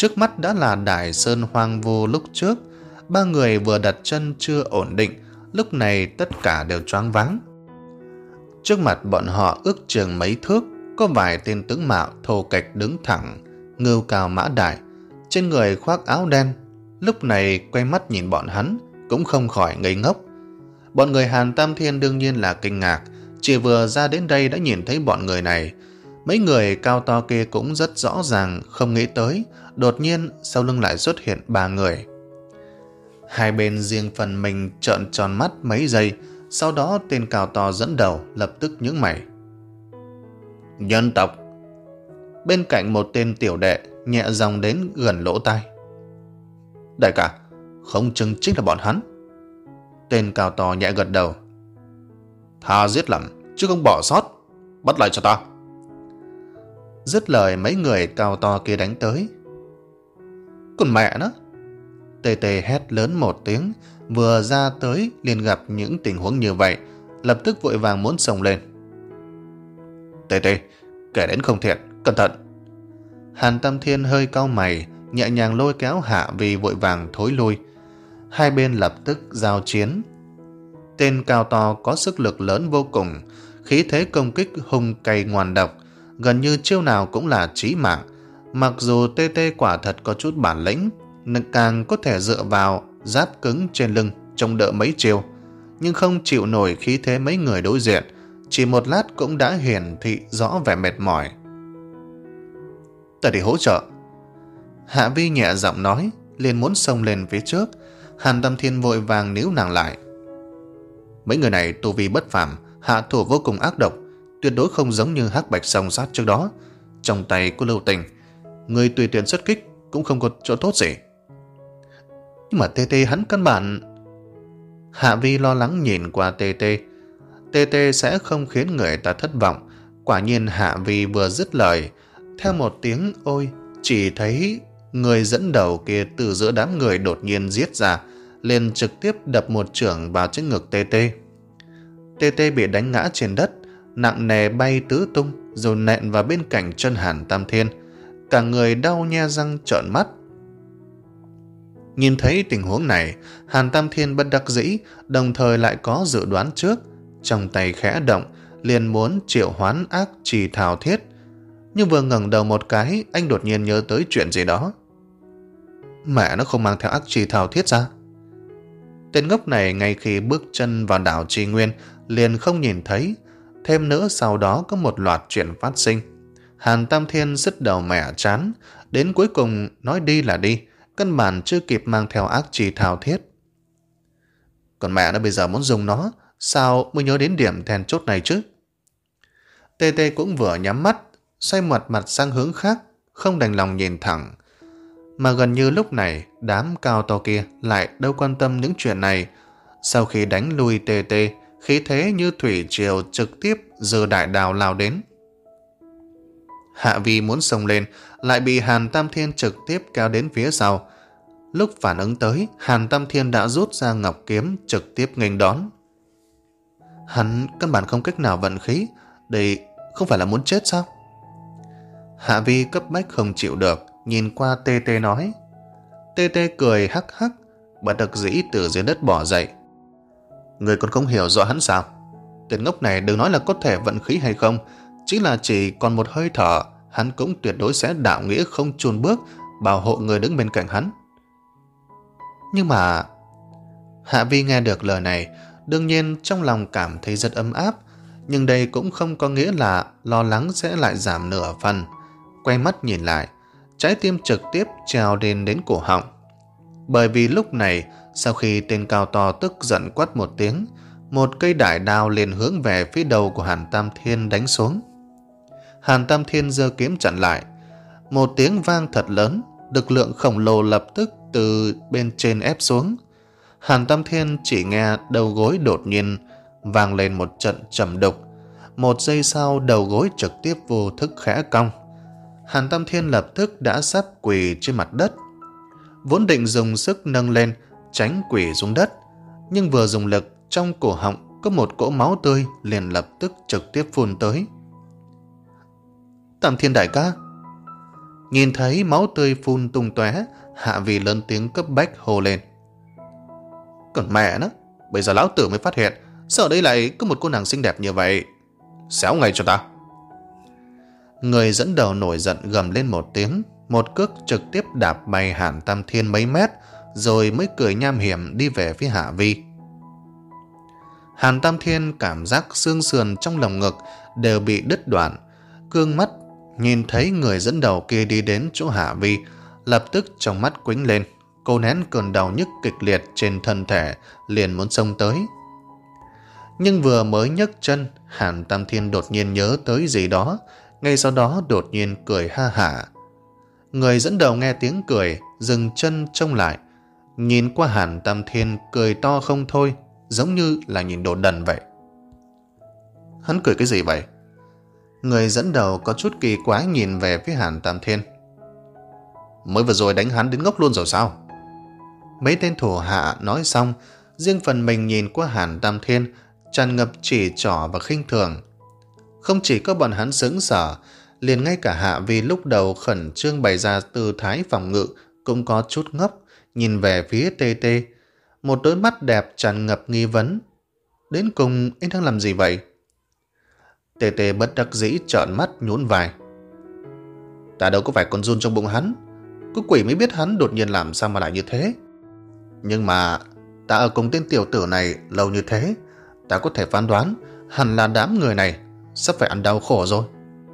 Speaker 1: Trước mắt đã là đài sơn hoang vu lúc trước. Ba người vừa đặt chân chưa ổn định, lúc này tất cả đều choáng váng. Trước mặt bọn họ ước chừng mấy thước, có vài tên tướng mạo thô kệch đứng thẳng, ngưu cao mã đại, trên người khoác áo đen. Lúc này quay mắt nhìn bọn hắn, cũng không khỏi ngây ngốc. Bọn người Hàn Tam Thiên đương nhiên là kinh ngạc, chỉ vừa ra đến đây đã nhìn thấy bọn người này. Mấy người cao to kia cũng rất rõ ràng không nghĩ tới, đột nhiên sau lưng lại xuất hiện ba người. Hai bên riêng phần mình trợn tròn mắt mấy giây, sau đó tên cao to dẫn đầu lập tức nhướng mày. Nhân tộc. Bên cạnh một tên tiểu đệ nhẹ giọng đến gần lỗ tai. Đại ca, không chừng chính là bọn hắn. Tên cao to nhẹ gật đầu. Tha giết lầm, chứ không bỏ sót. Bắt lại cho ta. Dứt lời mấy người cao to kia đánh tới. Còn mẹ nó. Tê Tê hét lớn một tiếng, vừa ra tới liền gặp những tình huống như vậy, lập tức vội vàng muốn xông lên. Tê Tê, kẻ đến không thiện, cẩn thận. Hàn Tam Thiên hơi cau mày, nhẹ nhàng lôi kéo Hạ Vi vội vàng thối lui. Hai bên lập tức giao chiến. Tên cao to có sức lực lớn vô cùng, khí thế công kích hung cay ngoan độc, gần như chiêu nào cũng là chí mạng. Mặc dù Tê Tê quả thật có chút bản lĩnh, càng có thể dựa vào giáp cứng trên lưng chống đỡ mấy chiêu, nhưng không chịu nổi khí thế mấy người đối diện, chỉ một lát cũng đã hiển thị rõ vẻ mệt mỏi. Ta đi hỗ trợ. Hạ Vi nhẹ giọng nói, liền muốn xông lên phía trước. Hàn Tam Thiên vội vàng níu nàng lại. Mấy người này tu vi bất phàm, hạ thủ vô cùng ác độc, tuyệt đối không giống như Hắc Bạch Song Sát trước đó, trong tay có lưu tình, người tùy tiện xuất kích cũng không có chỗ tốt gì. Nhưng mà Tê Tê hắn căn bản... Hạ Vi lo lắng nhìn qua Tê Tê. Tê Tê sẽ không khiến người ta thất vọng. Quả nhiên Hạ Vi vừa dứt lời, theo một tiếng ôi, chỉ thấy người dẫn đầu kia từ giữa đám người đột nhiên giết ra, liền trực tiếp đập một chưởng vào trên ngực Tê Tê. Tê Tê bị đánh ngã trên đất, nặng nề bay tứ tung, rồi nện vào bên cạnh chân Hàn Tam Thiên. Cả người đau nhe răng trợn mắt. Nhìn thấy tình huống này, Hàn Tam Thiên bất đắc dĩ, đồng thời lại có dự đoán trước, trong tay khẽ động, liền muốn triệu hoán ác trì thảo thiết. Nhưng vừa ngẩng đầu một cái, anh đột nhiên nhớ tới chuyện gì đó. Mẹ nó không mang theo ác trì thảo thiết ra. Tên ngốc này ngay khi bước chân vào đảo Trì Nguyên liền không nhìn thấy. Thêm nữa sau đó có một loạt chuyện phát sinh. Hàn Tam Thiên sứt đầu mẻ chán, đến cuối cùng nói đi là đi, căn bản chưa kịp mang theo ác trì thảo thiết. Còn mẹ nó bây giờ muốn dùng nó, sao mới nhớ đến điểm then chốt này chứ? Tê Tê cũng vừa nhắm mắt, xoay mặt mặt sang hướng khác, không đành lòng nhìn thẳng. Mà gần như lúc này, đám cao to kia lại đâu quan tâm những chuyện này. Sau khi đánh lui Tê Tê, khí thế như thủy triều trực tiếp giơ đại đào lao đến. Hạ Vi muốn xông lên, lại bị Hàn Tam Thiên trực tiếp kéo đến phía sau. Lúc phản ứng tới, Hàn Tam Thiên đã rút ra ngọc kiếm trực tiếp nghênh đón. Hắn căn bản không cách nào vận khí, đây không phải là muốn chết sao? Hạ Vi cấp bách không chịu được, nhìn qua Tê Tê nói. Tê Tê cười hắc hắc, bất đắc dĩ từ dưới đất bỏ dậy. Người còn không hiểu rõ hắn sao? Tên ngốc này đừng nói là có thể vận khí hay không, chỉ là chỉ còn một hơi thở, hắn cũng tuyệt đối sẽ đạo nghĩa không chùn bước, bảo hộ người đứng bên cạnh hắn. Nhưng mà... Hạ Vi nghe được lời này, đương nhiên trong lòng cảm thấy rất ấm áp, nhưng đây cũng không có nghĩa là lo lắng sẽ lại giảm nửa phần. Quay mắt nhìn lại, trái tim trực tiếp treo lên đến cổ họng. Bởi vì lúc này, sau khi tên cao to tức giận quát một tiếng, một cây đại đao liền hướng về phía đầu của Hàn Tam Thiên đánh xuống. Hàn Tam Thiên giơ kiếm chặn lại. Một tiếng vang thật lớn, lực lượng khổng lồ lập tức từ bên trên ép xuống. Hàn Tam Thiên chỉ nghe đầu gối đột nhiên vang lên một trận trầm đục. Một giây sau đầu gối trực tiếp vô thức khẽ cong. Hàn Tam Thiên lập tức đã sắp quỳ trên mặt đất. Vốn định dùng sức nâng lên tránh quỳ xuống đất, nhưng vừa dùng lực, trong cổ họng có một cỗ máu tươi liền lập tức trực tiếp phun tới. Tam Thiên đại ca! Nhìn thấy máu tươi phun tung tóe, Hạ Vi lớn tiếng cấp bách hô lên. Còn mẹ nó, bây giờ lão tử mới phát hiện, sao ở đây lại có một cô nàng xinh đẹp như vậy. Xéo ngay cho ta. Người dẫn đầu nổi giận gầm lên một tiếng, một cước trực tiếp đạp bay Hàn Tam Thiên mấy mét, rồi mới cười nham hiểm đi về phía Hạ Vi. Hàn Tam Thiên cảm giác xương sườn trong lồng ngực đều bị đứt đoạn, cương mắt nhìn thấy người dẫn đầu kia đi đến chỗ Hạ Vi, lập tức trong mắt quĩnh lên, cô nén cơn đau nhức kịch liệt trên thân thể, liền muốn xông tới. Nhưng vừa mới nhấc chân, Hàn Tam Thiên đột nhiên nhớ tới gì đó, ngay sau đó đột nhiên cười ha hả. Người dẫn đầu nghe tiếng cười, dừng chân trông lại, nhìn qua Hàn Tam Thiên cười to không thôi, giống như là nhìn đồ đần vậy. Hắn cười cái gì vậy? Người dẫn đầu có chút kỳ quái nhìn về phía Hàn Tam Thiên. Mới vừa rồi đánh hắn đến ngốc luôn rồi sao? Mấy tên thủ hạ nói xong, riêng phần mình nhìn qua Hàn Tam Thiên, tràn ngập chỉ trỏ và khinh thường. Không chỉ có bọn hắn sững sờ, liền ngay cả Hạ Vi lúc đầu khẩn trương bày ra tư thái phòng ngự cũng có chút ngốc, nhìn về phía Tê Tê, một đôi mắt đẹp tràn ngập nghi vấn. Đến cùng anh đang làm gì vậy? Tê Tê bất đắc dĩ trợn mắt nhún vai. Ta đâu có phải con giun trong bụng hắn, có quỷ mới biết hắn đột nhiên làm sao mà lại như thế. Nhưng mà ta ở cùng tên tiểu tử này lâu như thế, ta có thể phán đoán hẳn là đám người này sắp phải ăn đau khổ rồi.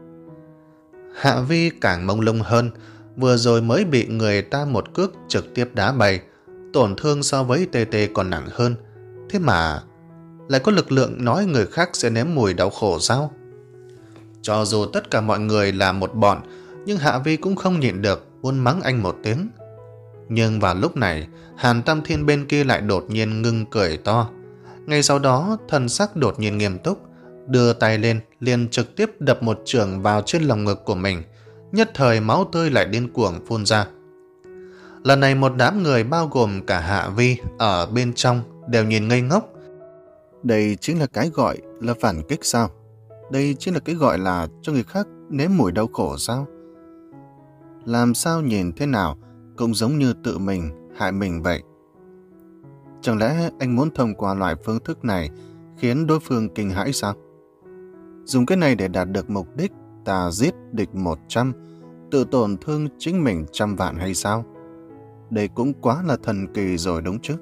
Speaker 1: Hạ Vi càng mông lung hơn, vừa rồi mới bị người ta một cước trực tiếp đá bay, tổn thương so với Tê Tê còn nặng hơn. Thế mà lại có lực lượng nói người khác sẽ nếm mùi đau khổ sao? Cho dù tất cả mọi người là một bọn, nhưng Hạ Vi cũng không nhịn được muốn mắng anh một tiếng. Nhưng vào lúc này, Hàn Tam Thiên bên kia lại đột nhiên ngưng cười to. Ngay sau đó, thần sắc đột nhiên nghiêm túc, đưa tay lên liền trực tiếp đập một chưởng vào trên lồng ngực của mình. Nhất thời máu tươi lại điên cuồng phun ra. Lần này một đám người bao gồm cả Hạ Vi ở bên trong đều nhìn ngây ngốc. Đây chính là cái gọi là phản kích sao? Đây chính là cái gọi là cho người khác nếm mùi đau khổ sao? Làm sao nhìn thế nào cũng giống như tự mình hại mình vậy. Chẳng lẽ anh muốn thông qua loại phương thức này khiến đối phương kinh hãi sao? Dùng cái này để đạt được mục đích ta giết địch một trăm, tự tổn thương chính mình trăm vạn hay sao? Đây cũng quá là thần kỳ rồi đúng chứ?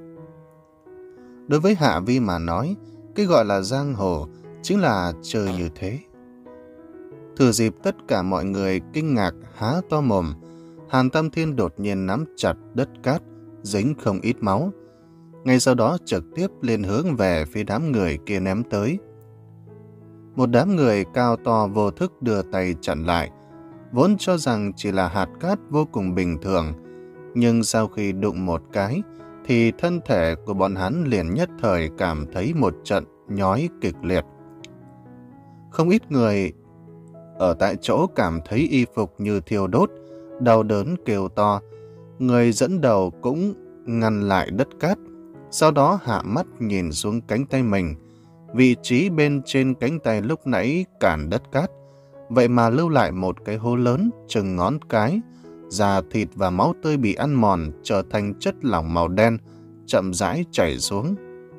Speaker 1: Đối với Hạ Vi mà nói, cái gọi là giang hồ chính là chơi như thế. Thừa dịp tất cả mọi người kinh ngạc há to mồm, Hàn Tam Thiên đột nhiên nắm chặt đất cát, dính không ít máu. Ngay sau đó trực tiếp lên hướng về phía đám người kia ném tới. Một đám người cao to vô thức đưa tay chặn lại, vốn cho rằng chỉ là hạt cát vô cùng bình thường, nhưng sau khi đụng một cái, thì thân thể của bọn hắn liền nhất thời cảm thấy một trận nhói kịch liệt. Không ít người ở tại chỗ cảm thấy y phục như thiêu đốt, đau đớn kêu to. Người dẫn đầu cũng ngăn lại đất cát, sau đó hạ mắt nhìn xuống cánh tay mình. Vị trí bên trên cánh tay lúc nãy cản đất cát, vậy mà lưu lại một cái hố lớn chừng ngón cái, da thịt và máu tươi bị ăn mòn trở thành chất lỏng màu đen, chậm rãi chảy xuống.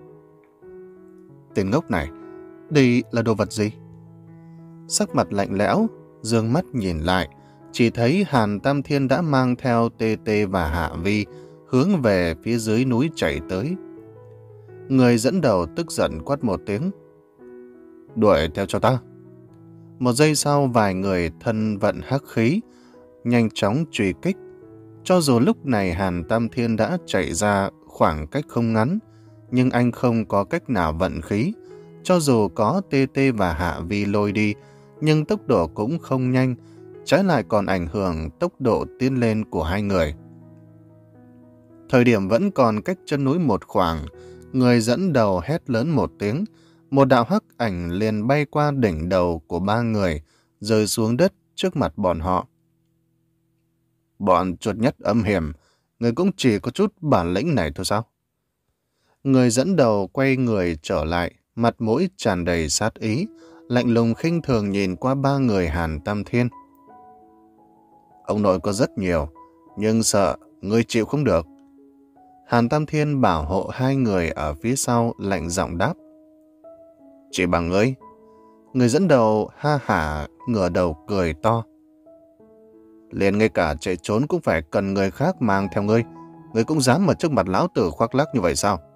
Speaker 1: Tên ngốc này, đây là đồ vật gì? Sắc mặt lạnh lẽo, dương mắt nhìn lại, chỉ thấy Hàn Tam Thiên đã mang theo Tê Tê và Hạ Vi hướng về phía dưới núi chạy tới. Người dẫn đầu tức giận quát một tiếng. Đuổi theo cho ta. Một giây sau, vài người thân vận hắc khí nhanh chóng truy kích. Cho dù lúc này Hàn Tam Thiên đã chạy ra khoảng cách không ngắn, nhưng anh không có cách nào vận khí. Cho dù có Tê Tê và Hạ Vi lôi đi, nhưng tốc độ cũng không nhanh, trái lại còn ảnh hưởng tốc độ tiến lên của hai người. Thời điểm vẫn còn cách chân núi một khoảng, người dẫn đầu hét lớn một tiếng, một đạo hắc ảnh liền bay qua đỉnh đầu của ba người, rơi xuống đất trước mặt bọn họ. Bọn chuột nhất âm hiểm, người cũng chỉ có chút bản lĩnh này thôi sao? Người dẫn đầu quay người trở lại, mặt mũi tràn đầy sát ý, lạnh lùng khinh thường nhìn qua ba người Hàn Tam Thiên. Ông nội có rất nhiều, nhưng sợ ngươi chịu không được. Hàn Tam Thiên bảo hộ hai người ở phía sau lạnh giọng đáp. Chỉ bằng ngươi. Người dẫn đầu ha hả ngửa đầu cười to. Liền ngay cả chạy trốn cũng phải cần người khác mang theo ngươi. Ngươi cũng dám ở trước mặt lão tử khoác lác như vậy sao?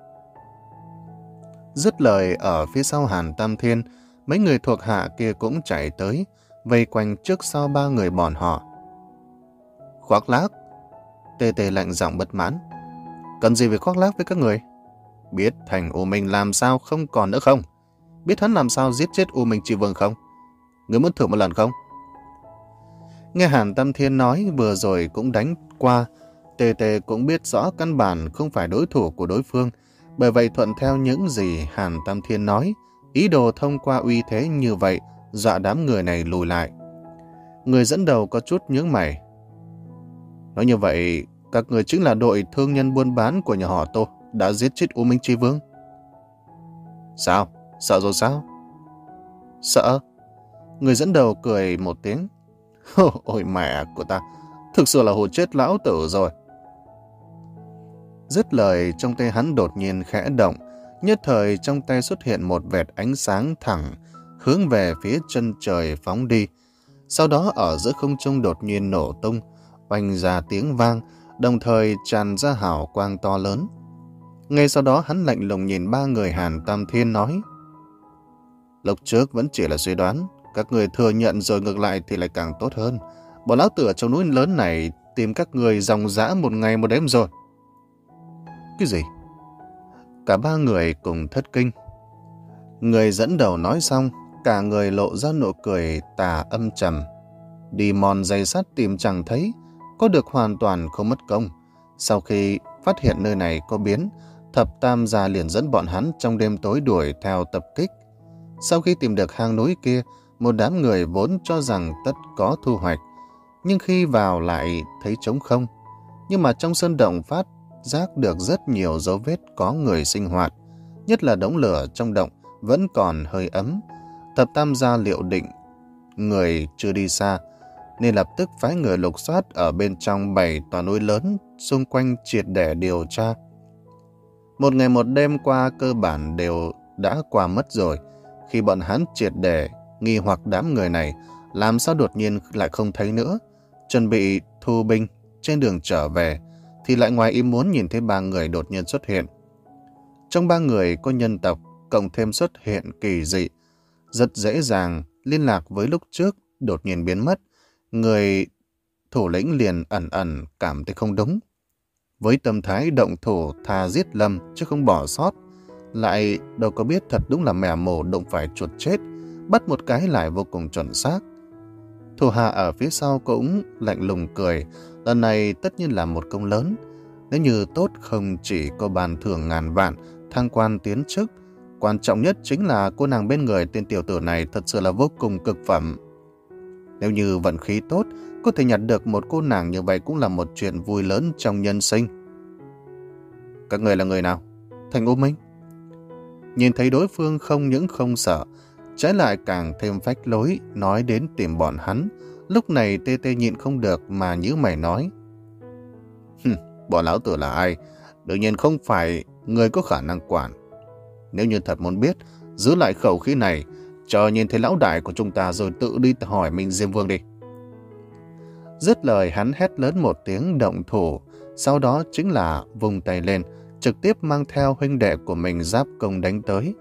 Speaker 1: Dứt lời, ở phía sau Hàn Tam Thiên, mấy người thuộc hạ kia cũng chạy tới, vây quanh trước sau ba người bọn họ. Khoác lác? Tê Tê lạnh giọng bất mãn. Cần gì phải khoác lác với các người? Biết Thành U Minh làm sao không còn nữa không? Biết hắn làm sao giết chết U Minh Chi Vương không? Ngươi muốn thử một lần không? Nghe Hàn Tam Thiên nói vừa rồi cũng đánh qua, Tê Tê cũng biết rõ căn bản không phải đối thủ của đối phương, bởi vậy thuận theo những gì Hàn Tam Thiên nói, ý đồ thông qua uy thế như vậy dọa đám người này lùi lại. Người dẫn đầu có chút nhướng mày. Nói như vậy, các người chính là đội thương nhân buôn bán của nhà họ Tô đã giết chết U Minh Chi Vương. Sao? Sợ rồi sao? Sợ? Người dẫn đầu cười một tiếng. Ôi mẹ của ta, thực sự là hù chết lão tử rồi. Dứt lời, trong tay hắn đột nhiên khẽ động, nhất thời trong tay xuất hiện một vệt ánh sáng thẳng, hướng về phía chân trời phóng đi. Sau đó ở giữa không trung đột nhiên nổ tung, oanh ra tiếng vang, đồng thời tràn ra hào quang to lớn. Ngay sau đó hắn lạnh lùng nhìn ba người Hàn Tam Thiên nói. Lúc trước vẫn chỉ là suy đoán, các người thừa nhận rồi ngược lại thì lại càng tốt hơn. Bọn lão tử ở trong núi lớn này tìm các người dòng dã một ngày một đêm rồi. Cái gì? Cả ba người cùng thất kinh. Người dẫn đầu nói xong, cả người lộ ra nụ cười tà âm trầm. Đi mòn giày sắt tìm chẳng thấy, có được hoàn toàn không mất công. Sau khi phát hiện nơi này có biến, Thập Tam gia liền dẫn bọn hắn trong đêm tối đuổi theo tập kích. Sau khi tìm được hang núi kia, một đám người vốn cho rằng tất có thu hoạch, nhưng khi vào lại thấy trống không. Nhưng mà trong sơn động phát giác được rất nhiều dấu vết có người sinh hoạt, nhất là đống lửa trong động vẫn còn hơi ấm. Thập Tam gia liệu định người chưa đi xa, nên lập tức phái người lục soát ở bên trong bảy tòa núi lớn xung quanh triệt để điều tra. Một ngày một đêm qua cơ bản đều đã qua mất rồi. Khi bọn hắn triệt để nghi hoặc đám người này làm sao đột nhiên lại không thấy nữa, chuẩn bị thu binh trên đường trở về, thì lại ngoài ý muốn nhìn thấy ba người đột nhiên xuất hiện. Trong ba người có nhân tộc, cộng thêm xuất hiện kỳ dị, rất dễ dàng liên lạc với lúc trước đột nhiên biến mất. Người thủ lĩnh liền ẩn ẩn cảm thấy không đúng. Với tâm thái động thủ thà giết lầm chứ không bỏ sót, lại đâu có biết thật đúng là mèo mổ đụng phải chuột chết, bắt một cái lại vô cùng chuẩn xác. Thủ hạ ở phía sau cũng lạnh lùng cười, lần này tất nhiên là một công lớn. Nếu như tốt không chỉ có bàn thưởng ngàn vạn, thăng quan tiến chức, quan trọng nhất chính là cô nàng bên người tên tiểu tử này thật sự là vô cùng cực phẩm. Nếu như vận khí tốt, có thể nhặt được một cô nàng như vậy cũng là một chuyện vui lớn trong nhân sinh. Các người là người nào? Thành U Minh? Nhìn thấy đối phương không những không sợ, trái lại càng thêm phách lối nói đến tìm bọn hắn. Lúc này Tê Tê nhịn không được mà nhíu mày nói. Bọn lão tử là ai? Đương nhiên không phải người có khả năng quản. Nếu như thật muốn biết, giữ lại khẩu khí này, chờ nhìn thấy lão đại của chúng ta rồi tự đi hỏi Minh Diêm Vương đi. Dứt lời hắn hét lớn một tiếng động thủ, sau đó chính là vùng tay lên, trực tiếp mang theo huynh đệ của mình giáp công đánh tới.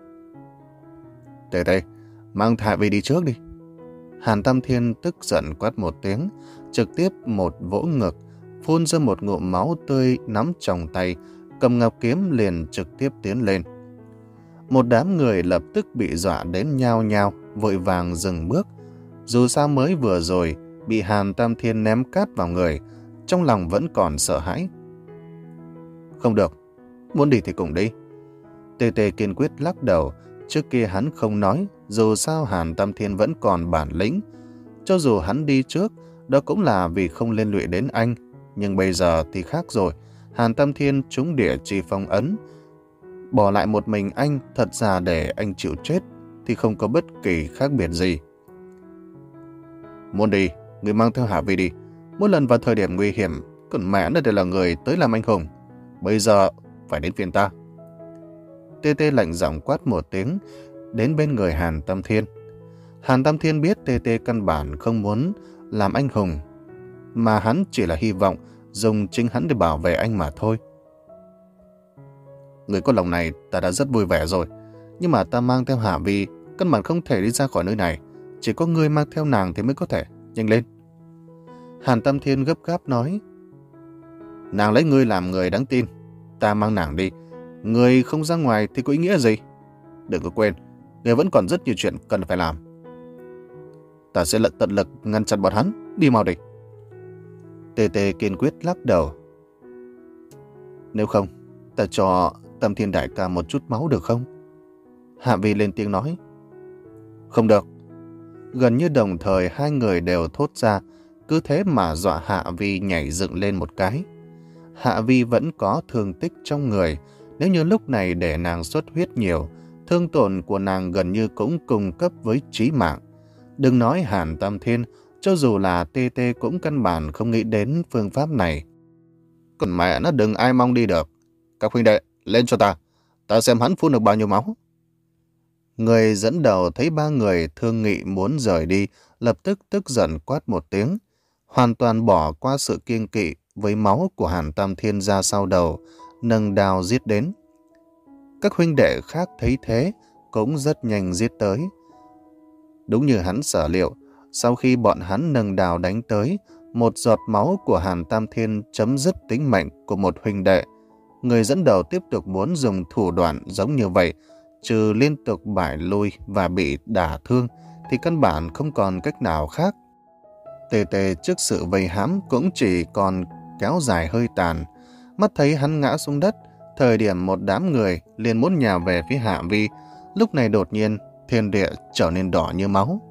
Speaker 1: Tê Tê, mang Thạ Vi đi trước đi. Hàn Tam Thiên tức giận quát một tiếng, trực tiếp một vỗ ngực, phun ra một ngụm máu tươi nắm trong tay, cầm ngọc kiếm liền trực tiếp tiến lên. Một đám người lập tức bị dọa đến nhao nhao, vội vàng dừng bước. Dù sao mới vừa rồi, bị Hàn Tam Thiên ném cát vào người, trong lòng vẫn còn sợ hãi. Không được, muốn đi thì cùng đi. Tê Tê kiên quyết lắc đầu, trước kia hắn không nói, dù sao Hàn Tam Thiên vẫn còn bản lĩnh. Cho dù hắn đi trước, đó cũng là vì không liên lụy đến anh. Nhưng bây giờ thì khác rồi, Hàn Tam Thiên trúng địa chi phong ấn. Bỏ lại một mình anh thật ra để anh chịu chết thì không có bất kỳ khác biệt gì. Muốn đi, người mang theo Hạ Vi đi. Mỗi lần vào thời điểm nguy hiểm, còn mẹ nó đều là người tới làm anh hùng. Bây giờ phải đến phiên ta. Tê Tê lạnh giọng quát một tiếng, đến bên người Hàn Tam Thiên. Hàn Tam Thiên biết Tê Tê căn bản không muốn làm anh hùng, mà hắn chỉ là hy vọng dùng chính hắn để bảo vệ anh mà thôi. Người có lòng này ta đã rất vui vẻ rồi, nhưng mà ta mang theo Hạ Vi, căn bản không thể đi ra khỏi nơi này. Chỉ có ngươi mang theo nàng thì mới có thể. Nhanh lên. Hàn Tam Thiên gấp gáp nói. Nàng lấy ngươi làm người đáng tin, ta mang nàng đi. Ngươi không ra ngoài thì có ý nghĩa gì? Đừng có quên, ngươi vẫn còn rất nhiều chuyện cần phải làm. Ta sẽ lận tận lực ngăn chặn bọn hắn. Đi mau đi. Tê Tê kiên quyết lắc đầu. Nếu không, ta cho Tam Thiên đại ca một chút máu được không? Hạ Vi lên tiếng nói. Không được. Gần như đồng thời hai người đều thốt ra, cứ thế mà dọa Hạ Vi nhảy dựng lên một cái. Hạ Vi vẫn có thương tích trong người, nếu như lúc này để nàng xuất huyết nhiều, thương tổn của nàng gần như cũng cùng cấp với chí mạng. Đừng nói Hàn Tam Thiên, cho dù là Tê Tê cũng căn bản không nghĩ đến phương pháp này. Còn mẹ nó đừng ai mong đi được. Các huynh đệ, lên cho ta. Ta xem hắn phun được bao nhiêu máu. Người dẫn đầu thấy ba người thương nghị muốn rời đi, lập tức tức giận quát một tiếng, hoàn toàn bỏ qua sự kiêng kỵ với máu của Hàn Tam Thiên ra sau đầu, nâng đao giết đến. Các huynh đệ khác thấy thế, cũng rất nhanh giết tới. Đúng như hắn sở liệu, sau khi bọn hắn nâng đao đánh tới, một giọt máu của Hàn Tam Thiên chấm dứt tính mệnh của một huynh đệ. Người dẫn đầu tiếp tục muốn dùng thủ đoạn giống như vậy, trừ liên tục bại lui và bị đả thương, thì căn bản không còn cách nào khác. Tê Tê trước sự vây hãm cũng chỉ còn kéo dài hơi tàn. Mắt thấy hắn ngã xuống đất, thời điểm một đám người liền muốn nhào về phía Hạ Vi. Lúc này đột nhiên, thiên địa trở nên đỏ như máu.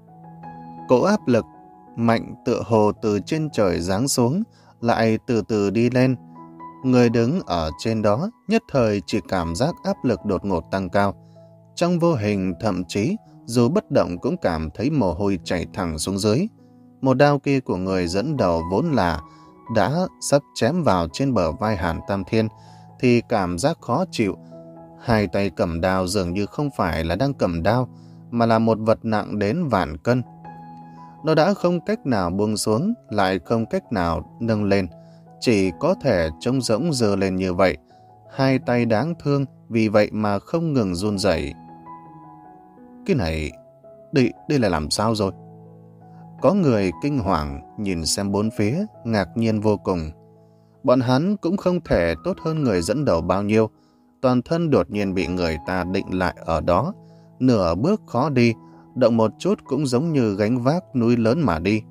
Speaker 1: Cỗ áp lực mạnh tựa hồ từ trên trời giáng xuống, lại từ từ đi lên. Người đứng ở trên đó nhất thời chỉ cảm giác áp lực đột ngột tăng cao. Trong vô hình thậm chí dù bất động cũng cảm thấy mồ hôi chảy thẳng xuống dưới. Một đao kia của người dẫn đầu vốn là đã sắp chém vào trên bờ vai Hàn Tam Thiên thì cảm giác khó chịu. Hai tay cầm đao dường như không phải là đang cầm đao mà là một vật nặng đến vạn cân. Nó đã không cách nào buông xuống, lại không cách nào nâng lên, chỉ có thể trống rỗng giơ lên như vậy. Hai tay đáng thương vì vậy mà không ngừng run rẩy. Cái này, đây, đây là làm sao rồi? Có người kinh hoàng nhìn xem bốn phía, ngạc nhiên vô cùng. Bọn hắn cũng không thể tốt hơn người dẫn đầu bao nhiêu. Toàn thân đột nhiên bị người ta định lại ở đó, nửa bước khó đi, động một chút cũng giống như gánh vác núi lớn mà đi.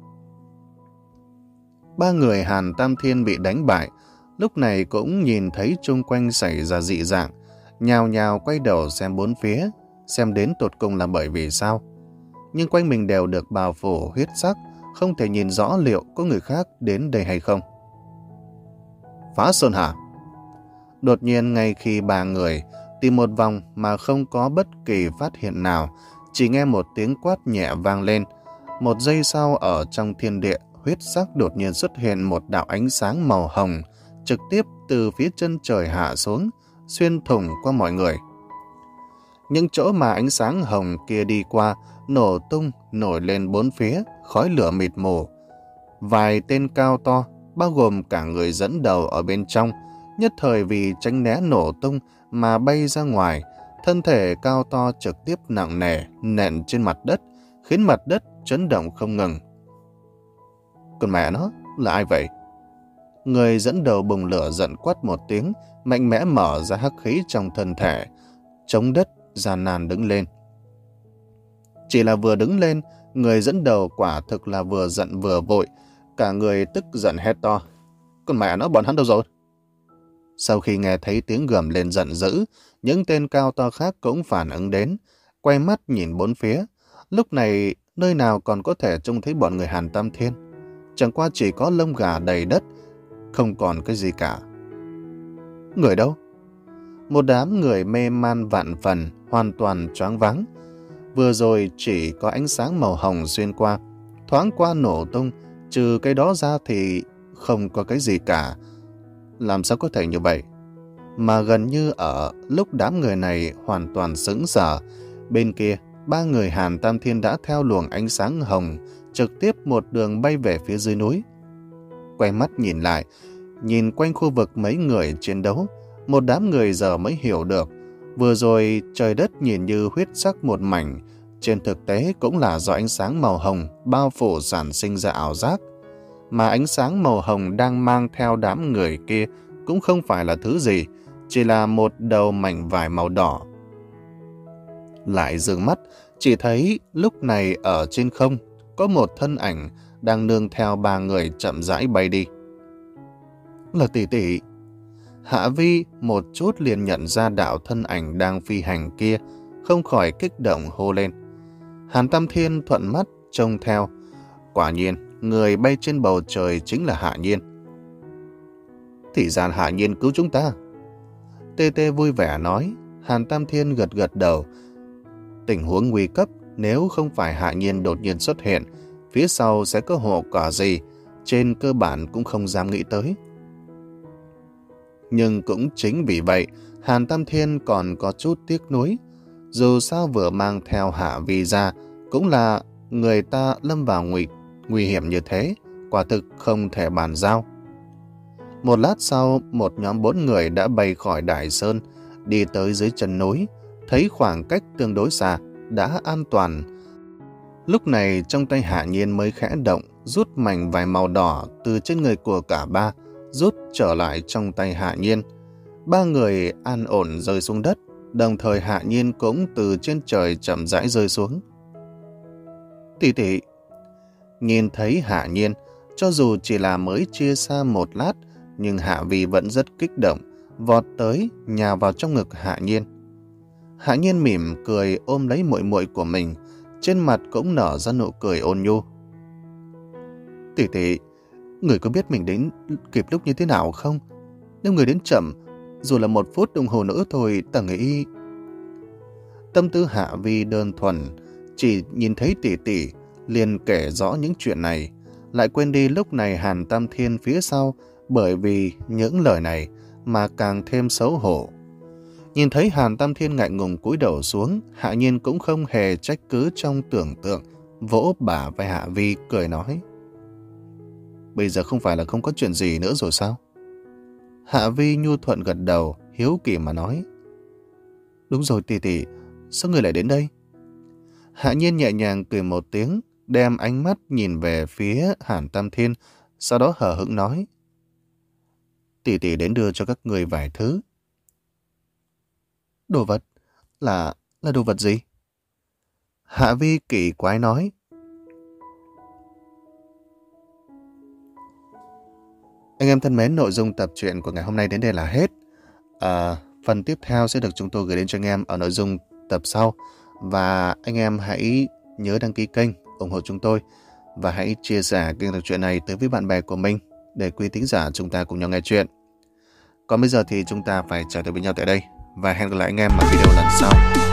Speaker 1: Ba người Hàn Tam Thiên bị đánh bại, lúc này cũng nhìn thấy chung quanh xảy ra dị dạng, nhào nhào quay đầu xem bốn phía, xem đến tột cùng là bởi vì sao. Nhưng quanh mình đều được bào phủ huyết sắc, không thể nhìn rõ liệu có người khác đến đây hay không. Phá Sơn hả? Đột nhiên ngay khi ba người tìm một vòng mà không có bất kỳ phát hiện nào, chỉ nghe một tiếng quát nhẹ vang lên. Một giây sau ở trong thiên địa, huyết sắc đột nhiên xuất hiện một đạo ánh sáng màu hồng, trực tiếp từ phía chân trời hạ xuống, xuyên thủng qua mọi người. Những chỗ mà ánh sáng hồng kia đi qua, nổ tung, nổi lên bốn phía, khói lửa mịt mù. Vài tên cao to, bao gồm cả người dẫn đầu ở bên trong, nhất thời vì tránh né nổ tung mà bay ra ngoài, thân thể cao to trực tiếp nặng nề nện trên mặt đất, khiến mặt đất chấn động không ngừng. Còn mẹ nó, là ai vậy? Người dẫn đầu bùng lửa giận quát một tiếng, mạnh mẽ mở ra hắc khí trong thân thể, chống đất, gian nan đứng lên. Chỉ là vừa đứng lên, người dẫn đầu quả thực là vừa giận vừa vội, cả người tức giận hét to. Còn mẹ nó, bọn hắn đâu rồi? Sau khi nghe thấy tiếng gầm lên giận dữ, những tên cao to khác cũng phản ứng đến, quay mắt nhìn bốn phía. Lúc này, nơi nào còn có thể trông thấy bọn người Hàn Tam Thiên? Chẳng qua chỉ có lông gà đầy đất, không còn cái gì cả. Người đâu? Một đám người mê man vạn phần, hoàn toàn choáng váng. Vừa rồi chỉ có ánh sáng màu hồng xuyên qua, thoáng qua nổ tung, Trừ cái đó ra thì không có cái gì cả. Làm sao có thể như vậy? Mà gần như ở lúc đám người này hoàn toàn sững sờ, bên kia, ba người Hàn Tam Thiên đã theo luồng ánh sáng hồng trực tiếp một đường bay về phía dưới núi. Quay mắt nhìn lại, nhìn quanh khu vực mấy người chiến đấu, một đám người giờ mới hiểu được. Vừa rồi trời đất nhìn như huyết sắc một mảnh, trên thực tế cũng là do ánh sáng màu hồng bao phủ sản sinh ra ảo giác. Mà ánh sáng màu hồng đang mang theo đám người kia cũng không phải là thứ gì, chỉ là một đầu mảnh vải màu đỏ. Lại dừng mắt, chỉ thấy lúc này ở trên không có một thân ảnh đang nương theo ba người chậm rãi bay đi. Là tỷ tỷ. Hạ Vi một chút liền nhận ra đạo thân ảnh đang phi hành kia, không khỏi kích động hô lên. Hàn Tam Thiên thuận mắt trông theo. Quả nhiên, người bay trên bầu trời chính là Hạ Nhiên. Thì ra Hạ Nhiên cứu chúng ta. Tê Tê vui vẻ nói. Hàn Tam Thiên gật gật đầu. Tình huống nguy cấp, nếu không phải Hạ Nhiên đột nhiên xuất hiện, phía sau sẽ có hậu quả gì, trên cơ bản cũng không dám nghĩ tới. Nhưng cũng chính vì vậy, Hàn Tam Thiên còn có chút tiếc nuối. Dù sao vừa mang theo Hạ Vi ra, cũng là người ta lâm vào nguy, nguy hiểm như thế, quả thực không thể bàn giao. Một lát sau, một nhóm bốn người đã bay khỏi Đại Sơn, đi tới dưới chân núi, thấy khoảng cách tương đối xa, đã an toàn. Lúc này trong tay Hạ Nhiên mới khẽ động, rút mảnh vải màu đỏ từ trên người của cả ba, rút trở lại trong tay Hạ Nhiên. Ba người an ổn rơi xuống đất, đồng thời Hạ Nhiên cũng từ trên trời chậm rãi rơi xuống. Tỷ tỷ. Nhìn thấy Hạ Nhiên, cho dù chỉ là mới chia xa một lát, nhưng Hạ Vi vẫn rất kích động, vọt tới, nhào vào trong ngực Hạ Nhiên. Hạ Nhiên mỉm cười ôm lấy muội muội của mình, trên mặt cũng nở ra nụ cười ôn nhu. Tỷ tỷ, người có biết mình đến kịp lúc như thế nào không? Nếu người đến chậm, dù là một phút đồng hồ nữa thôi, ta nghĩ... Tâm tư Hạ Vi đơn thuần, chỉ nhìn thấy tỷ tỷ, liền kể rõ những chuyện này, lại quên đi lúc này Hàn Tam Thiên phía sau, bởi vì những lời này mà càng thêm xấu hổ. Nhìn thấy Hàn Tam Thiên ngại ngùng cúi đầu xuống, Hạ Nhiên cũng không hề trách cứ trong tưởng tượng, vỗ bả vai Hạ Vi cười nói. Bây giờ không phải là không có chuyện gì nữa rồi sao? Hạ Vi nhu thuận gật đầu, hiếu kỳ mà nói. Đúng rồi tỷ tỷ, sao người lại đến đây? Hạ Nhiên nhẹ nhàng cười một tiếng, đem ánh mắt nhìn về phía Hàn Tam Thiên, sau đó hờ hững nói. Tỷ tỷ đến đưa cho các người vài thứ. Đồ vật? Là... là đồ vật gì? Hạ Vi kỳ quái nói. Anh em thân mến, nội dung tập truyện của ngày hôm nay đến đây là hết. À, phần tiếp theo sẽ được chúng tôi gửi đến cho anh em ở nội dung tập sau. Và anh em hãy nhớ đăng ký kênh, ủng hộ chúng tôi. Và hãy chia sẻ kênh tập truyện này tới với bạn bè của mình, để quý thính giả chúng ta cùng nhau nghe chuyện. Còn bây giờ thì chúng ta phải chào từ với nhau tại đây. Và hẹn gặp lại anh em ở video lần sau.